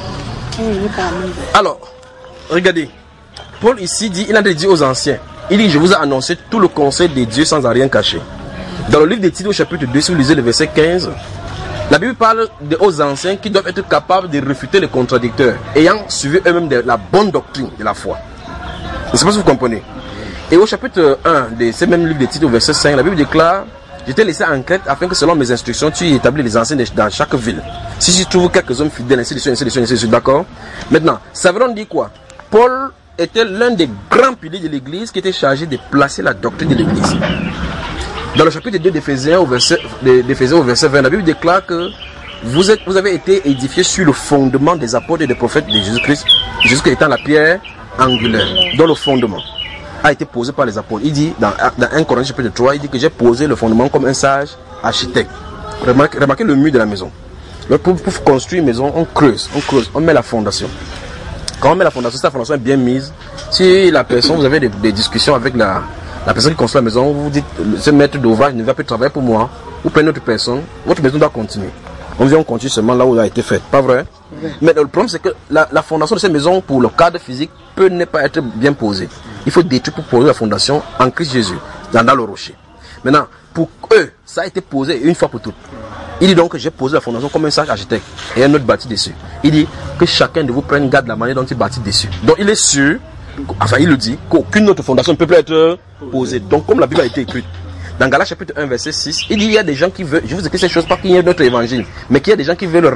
Alors, regardez, Paul ici dit, il a dit aux anciens, il dit, je vous ai annoncé tout le conseil de Dieu sans rien cacher. Dans le livre des Titres au chapitre 2, si vous lisez le verset 15, la Bible parle aux anciens qui doivent être capables de réfuter les contradicteurs, ayant suivi eux-mêmes la bonne doctrine de la foi. Je ne sais pas si vous comprenez. Et au chapitre 1 de ce même livre des Titres au verset 5, la Bible déclare, je t'ai laissé en Crète afin que selon mes instructions, tu établis les anciens dans chaque ville. Si tu trouves quelques hommes fidèles, ainsi de suite, d'accord? Maintenant, ça veut dire quoi? Paul était l'un des grands piliers de l'église qui était chargé de placer la doctrine de l'église. Dans le chapitre 2 d'Éphésiens au verset 20, la Bible déclare que vous avez été édifiés sur le fondement des apôtres et des prophètes de Jésus-Christ, Jésus-Christ étant la pierre angulaire, dont le fondement a été posé par les apôtres. Il dit dans 1 Corinthiens chapitre 3, il dit que j'ai posé le fondement comme un sage architecte. Remarquez le mur de la maison. Pour construire une maison, on creuse, on met la fondation. Quand on met la fondation, si la fondation est bien mise, si la personne, vous avez des discussions avec la personne qui construit la maison, vous dites, ce maître d'ouvrage ne va plus travailler pour moi, ou prenez une autre personne, votre maison doit continuer. On continue seulement là où elle a été faite, pas vrai? Mais le problème c'est que la fondation de cette maison, pour le cadre physique, peut ne pas être bien posée. Il faut détruire pour poser la fondation en Christ Jésus, dans le rocher. Maintenant, pour eux, ça a été posé une fois pour toutes. Il dit donc que j'ai posé la fondation comme un sage architecte et un autre bâti dessus. Il dit que chacun de vous prenne garde de la manière dont il bâtit dessus. Donc il est sûr, enfin il le dit, qu'aucune autre fondation ne peut plus être posée. Donc comme la Bible a été écrite, dans Galates chapitre 1 verset 6, il dit il y a des gens qui veulent, je vous écris ces choses pas qu'il y ait notre évangile, mais qu'il y a des gens qui veulent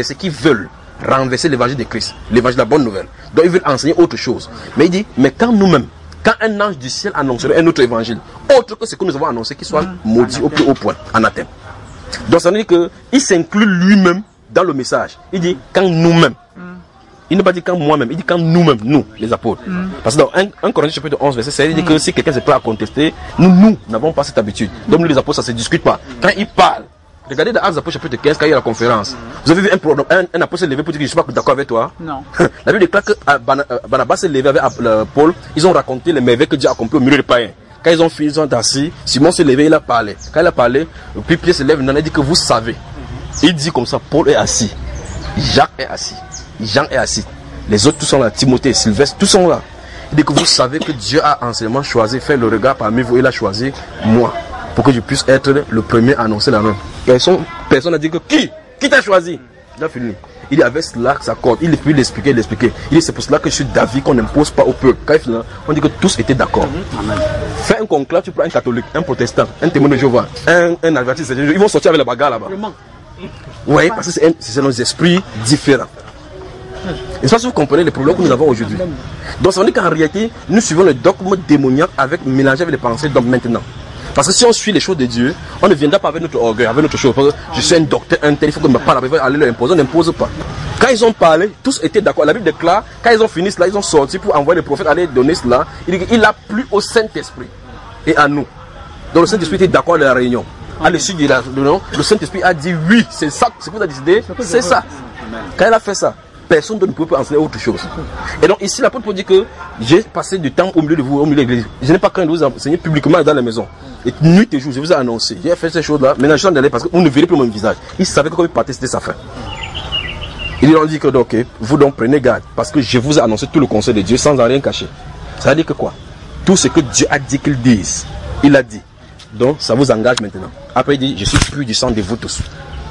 renverser l'évangile de Christ, l'évangile de la bonne nouvelle. Donc ils veulent enseigner autre chose. Mais il dit, mais quand nous-mêmes, quand un ange du ciel annoncerait un autre évangile, autre que ce que nous avons annoncé, qu'il soit maudit au plus haut point, anathème. Donc ça veut dire qu'il s'inclut lui-même dans le message. Il dit quand nous-mêmes. Il ne pas dit quand moi-même, il dit quand nous-mêmes, nous, les apôtres. Parce que dans 1 Corinthiens chapitre 11, verset 16, il dit que si quelqu'un se prêt à contester, nous n'avons pas cette habitude. Donc nous les apôtres, ça ne se discute pas. Quand ils parlent, regardez dans Actes des Apôtres chapitre 15, quand il y a la conférence, vous avez vu un apôtre se lever pour dire que je ne suis pas d'accord avec toi? Non. La Bible déclare que Barnabas s'est levé avec Paul, ils ont raconté les merveilles que Dieu a accompli au milieu des païens. Quand ils ont fini, ils sont assis, Simon s'est levé, il a parlé. Quand il a parlé, puis Pierre se lève, il a dit que vous savez. Il dit comme ça, Paul est assis, Jacques est assis, Jean est assis. Les autres tous sont là, Timothée, Sylvestre, tous sont là. Il dit que vous savez que Dieu a anciennement choisi, fait le regard parmi vous, il a choisi moi, pour que je puisse être le premier à annoncer la même. Personne n'a dit que qui t'a choisi? Il a fini. Il dit avec cela que ça compte. Il peut l'expliquer. Il dit c'est pour cela que je suis d'avis qu'on n'impose pas au peuple. Quand il finit, on dit que tous étaient d'accord. Fais un conclave, tu prends un catholique, un protestant, un témoin de Jéhovah, un adventiste, ils vont sortir avec la bagarre là-bas. Oui, parce que c'est nos esprits différents. Et ça, si vous comprenez les problèmes que nous avons aujourd'hui. Donc ça veut dire qu'en réalité, nous suivons le dogme démoniaque mélangé avec les pensées d'hommes maintenant. Parce que si on suit les choses de Dieu, on ne viendra pas avec notre orgueil, avec notre chose. Parce que je suis un docteur, un tel, il faut que je me parle, il faut aller leur imposer, on n'impose pas. Quand ils ont parlé, tous étaient d'accord. La Bible déclare, quand ils ont fini cela, ils ont sorti pour envoyer les prophètes aller donner cela. Il a plu au Saint-Esprit et à nous. Donc le Saint-Esprit était d'accord de la réunion. À l'issue de la réunion, le Saint-Esprit a dit oui, c'est ça, c'est ce que vous avez décidé, c'est ça. Quand il a fait ça, personne ne peut pas enseigner autre chose. Et donc ici, l'apôtre peut dire que j'ai passé du temps au milieu de vous, au milieu de l'église. Je n'ai pas craint de vous enseigner publiquement dans la maison. Et nuit et jour, je vous ai annoncé. J'ai fait ces choses-là. Maintenant, je suis en d'aller parce que vous ne verrez plus mon visage. Il savait que quand il partait, c'était sa fin. Il leur dit que donc, vous donc prenez garde parce que je vous ai annoncé tout le conseil de Dieu sans en rien cacher. Ça veut dire que quoi? Tout ce que Dieu a dit qu'il dise, il a dit. Donc, ça vous engage maintenant. Après, il dit, je suis pur du sang de vous tous.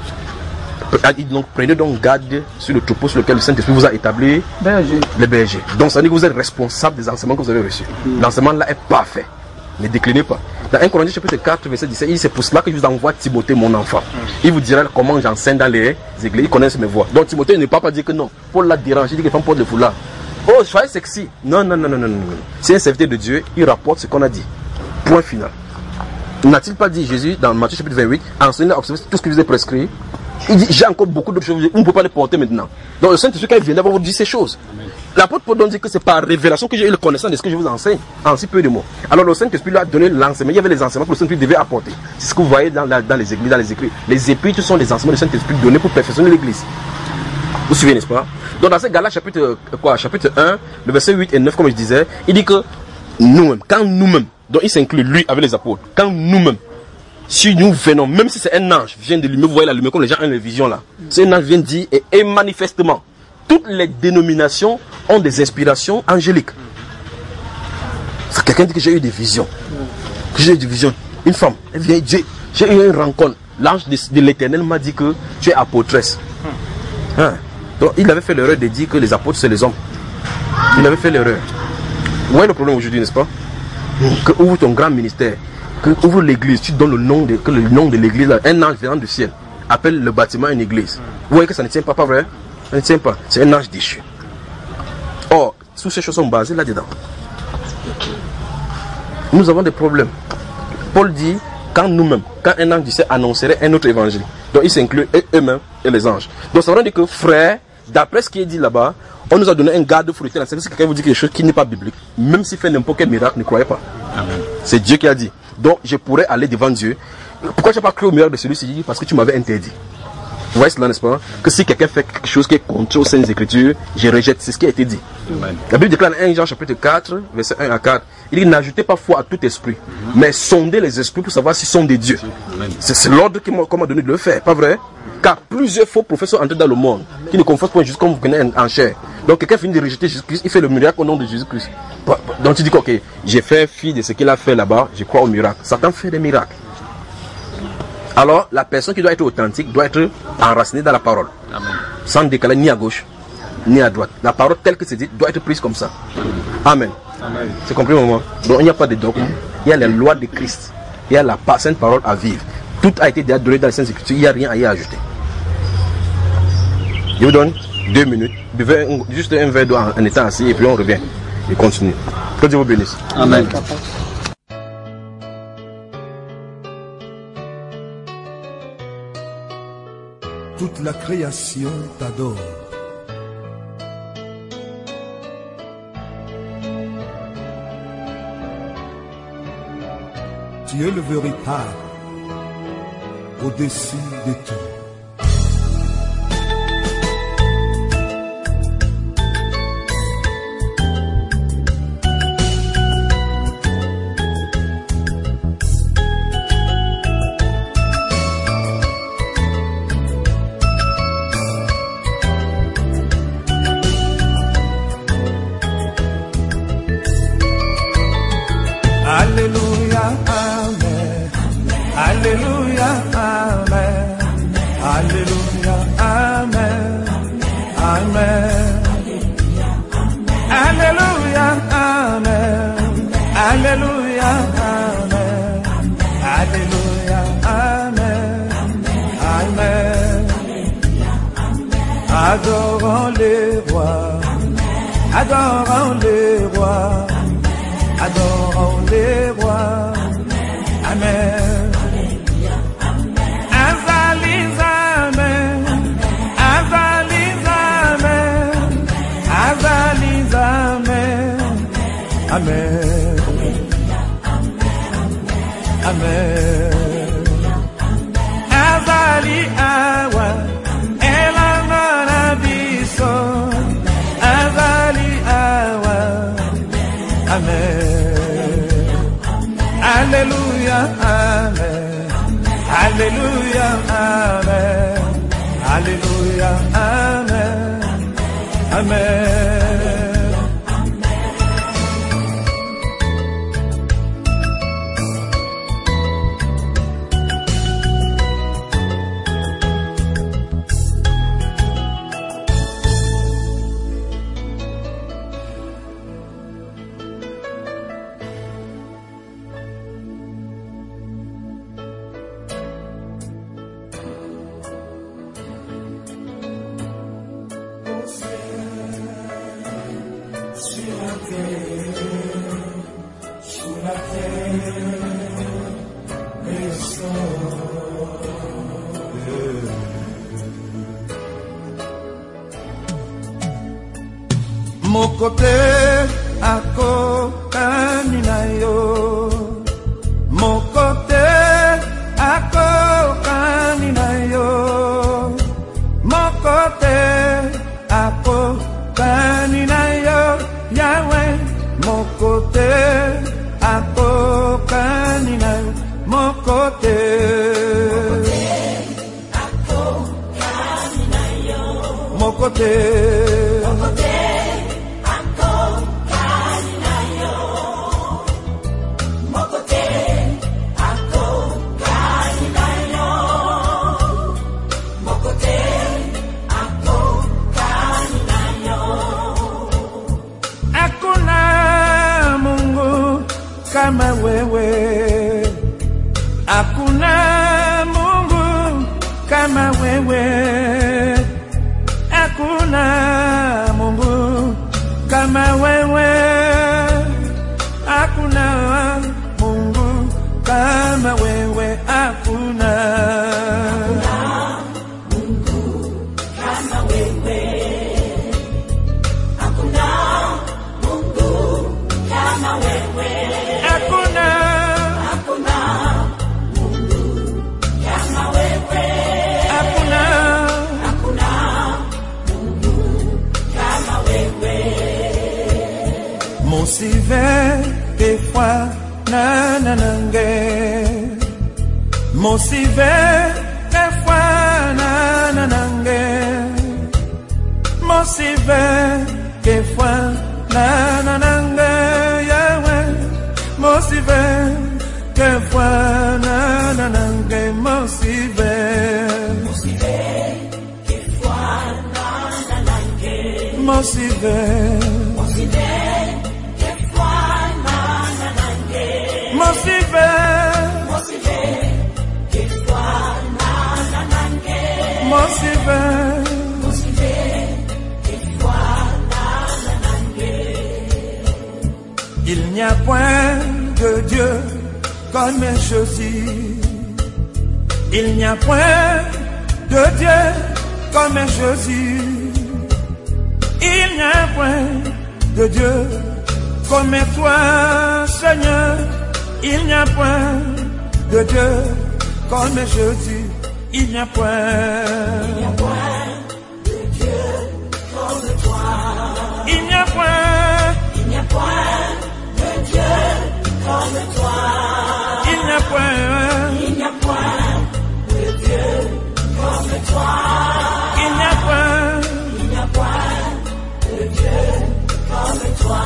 Donc, prenez donc garde sur le troupeau sur lequel le Saint-Esprit vous a établi les bergers. Donc, ça veut dire que vous êtes responsable des enseignements que vous avez reçus. L'enseignement là est parfait. Ne déclinez pas. Dans 1 Corinthiens chapitre 4, verset 17, il dit c'est pour cela que je vous envoie Timothée, mon enfant. Il vous dira comment j'enseigne dans les églises, ils connaissent mes voix. Donc Timothée ne peut pas dire que non. Paul l'a dérangé, il dit que femme porte le foulard. Oh, soyez sexy. Non. C'est un serviteur de Dieu, il rapporte ce qu'on a dit. Point final. N'a-t-il pas dit Jésus dans Matthieu chapitre 28, enseignez, observez tout ce que je vous ai prescrit. Il dit, j'ai encore beaucoup d'autres choses, on ne peut pas les porter maintenant. Donc le Saint-Esprit, quand il vient d'avoir vous dit ces choses. L'apôtre Paul dit que c'est par révélation que j'ai eu le connaissance de ce que je vous enseigne, en si peu de mots. Alors le Saint-Esprit lui a donné l'enseignement, il y avait les enseignements que le Saint-Esprit devait apporter. C'est ce que vous voyez dans les églises, dans les écrits. Les épîtres sont les enseignements du Saint-Esprit donnés pour perfectionner l'église. Vous suivez, n'est-ce pas? Donc dans ce Galates chapitre 1, le verset 8 et 9, comme je disais, il dit que nous-mêmes, quand nous-mêmes, donc il s'inclut lui avec les apôtres, quand nous-mêmes, si nous venons, même si c'est un ange vient de lumière, vous voyez la lumière comme les gens ont les visions là. C'est un ange vient dire et manifestement, toutes les dénominations ont des inspirations angéliques. C'est quelqu'un dit que j'ai eu des visions. Que j'ai eu des visions. Une femme, elle vient dire, j'ai eu une rencontre. L'ange de l'Éternel m'a dit que tu es apôtresse. Hein? Donc il avait fait l'erreur de dire que les apôtres c'est les hommes. Il avait fait l'erreur. Où est le problème aujourd'hui, n'est-ce pas? Que ouvre ton grand ministère. Que ouvre l'église, tu donnes le nom de l'église, un ange venant du ciel appelle le bâtiment une église. Vous voyez que ça ne tient pas, pas vrai? Ça ne tient pas, c'est un ange déchu. Or, toutes ces choses sont basées là-dedans. Nous avons des problèmes. Paul dit, quand nous-mêmes, quand un ange du ciel annoncerait un autre évangile, donc il s'inclut eux-mêmes et les anges. Donc ça veut dire que frère, d'après ce qui est dit là-bas, on nous a donné un garde-fou. C'est-à-dire que si quelqu'un vous dit quelque chose qui n'est pas biblique, même s'il fait n'importe quel miracle, ne croyez pas. Amen. C'est Dieu qui a dit. Donc je pourrais aller devant Dieu. Pourquoi tu n'as pas cru au miracle de celui-ci? Parce que tu m'avais interdit. Vous voyez cela, n'est-ce pas? Que si quelqu'un fait quelque chose qui est contre aux Saintes Écritures, je rejette. C'est ce qui a été dit. Amen. La Bible déclare dans 1 Jean chapitre 4, verset 1 à 4, il dit n'ajoutez pas foi à tout esprit, mais sondez les esprits pour savoir s'ils sont des dieux. C'est l'ordre qu'on m'a donné de le faire, pas vrai? Car plusieurs faux prophètes sont entrés dans le monde, qui ne confessent pas juste comme vous connaissez en chair. Donc quelqu'un finit de rejeter Jésus-Christ, il fait le miracle au nom de Jésus-Christ. Donc tu dis que ok, j'ai fait fi de ce qu'il a fait là-bas, je crois au miracle. Satan fait des miracles. Alors la personne qui doit être authentique doit être enracinée dans la parole. Amen. Sans décaler ni à gauche, ni à droite. La parole telle que c'est dit doit être prise comme ça. Amen. Amen. C'est compris moment. Donc il n'y a pas de dogme, il y a les lois de Christ, il y a la sainte parole à vivre. Tout a été déjà donné dans les Saintes Écritures, il n'y a rien à y ajouter. Je vous donne 2 minutes, buvez juste un verre d'eau en étant assis et puis on revient et continue. Que Dieu vous bénisse. Amen. Toute la création t'adore. Tu es le véritable au-dessus de tout. Adorons les rois, adorons les rois, adorons les rois. Amen. Azalis, amen. Azalis, amen. Azalis, amen. Amen. Amen. Azali, awa. Alléluia, amen. Alléluia, amen. Alléluia, amen. Amen. Mokote ako kaninayo, mokote ako kaninayo, mokote ako kaninayo, Yahweh, mokote ako kaninayo, mokote ako kaninayo, mokote kama wewe, hakuna Mungu kama wewe, hakuna Mungu kama wewe, hakuna Mungu kama wewe, hakuna Mungu kama wewe, hakuna Mungu kama wewe. Mosive kefwa na nanange, Mosive kefwa na nanange, Mosive kefwa na nanange, Yahweh, Mosive kefwa na nanange, Mosive kefwa na nanange, Mosive Mosive, Mosive, il n'y a point de Dieu comme Jésus. Il n'y a point de Dieu comme Jésus. Il n'y a point de Dieu comme toi, Seigneur. Il n'y a point de Dieu comme Jésus. Il n'y a point de Dieu comme toi. Il n'y a point de Dieu comme toi. Il n'y a point de Dieu comme toi. Il n'y a point de Dieu comme toi.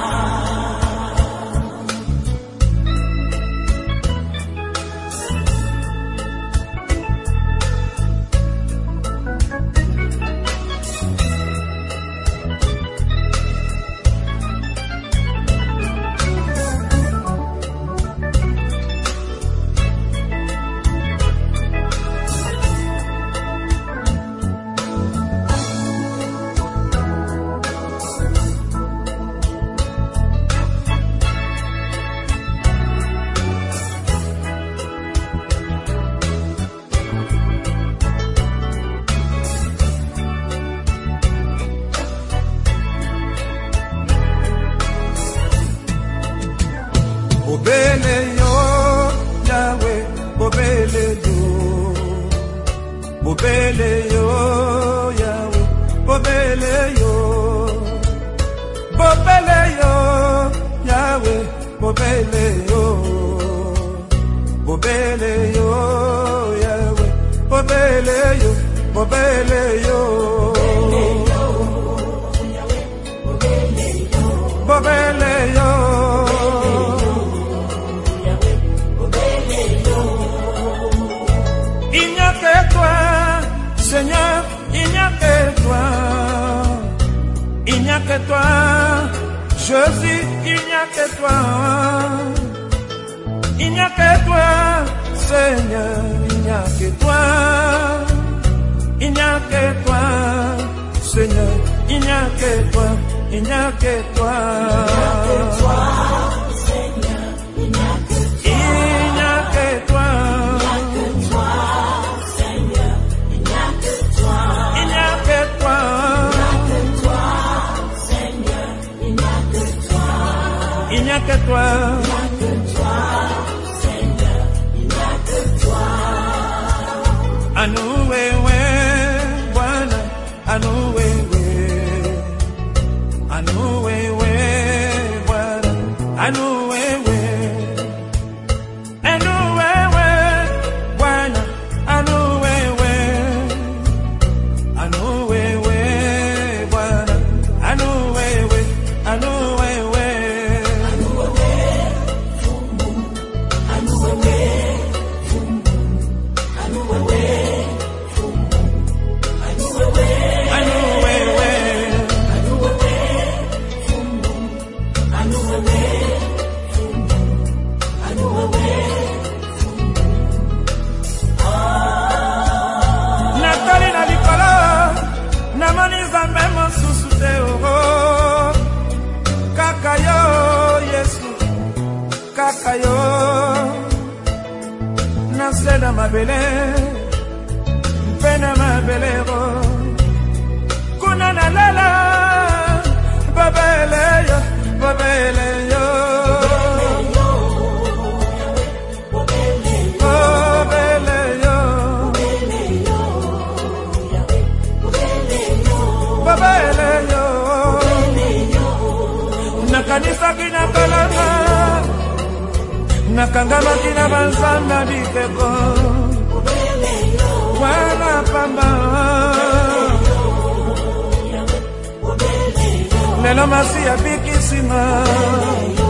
Bobele yo, Yahweh, bobele yo. Bobele yo, Yahweh, bobele yo. Bobele yo, Yahweh, bobele yo. Bobele yo, Yahweh, bobele yo, bobele yo. Bobele yo. Il n'y a que toi, Seigneur, il n'y a que toi. Il n'y a que toi, Jésus, il n'y a que toi. Il n'y a que toi, Seigneur, il n'y a que toi. Il n'y a que toi, Seigneur, il n'y a que toi. Il n'y a que toi. Seigneur, il n'y a que toi. Il n'y a que toi. Il n'y a que toi, Seigneur, il a que toi. Seigneur, il n'y a que toi. À nous, Bwana, à nous, à nous, Bwana, à nous, Bwana, à nous, Bwana, à nous, Kakayo Nasena mabele Pena mabelero Kuna na lala Babeleyo Babeleyo Babeleyo Babeleyo Nakanisa kinakalana Nakangama kina banzana bikeko Wana pamba Lelo masi ya bikisima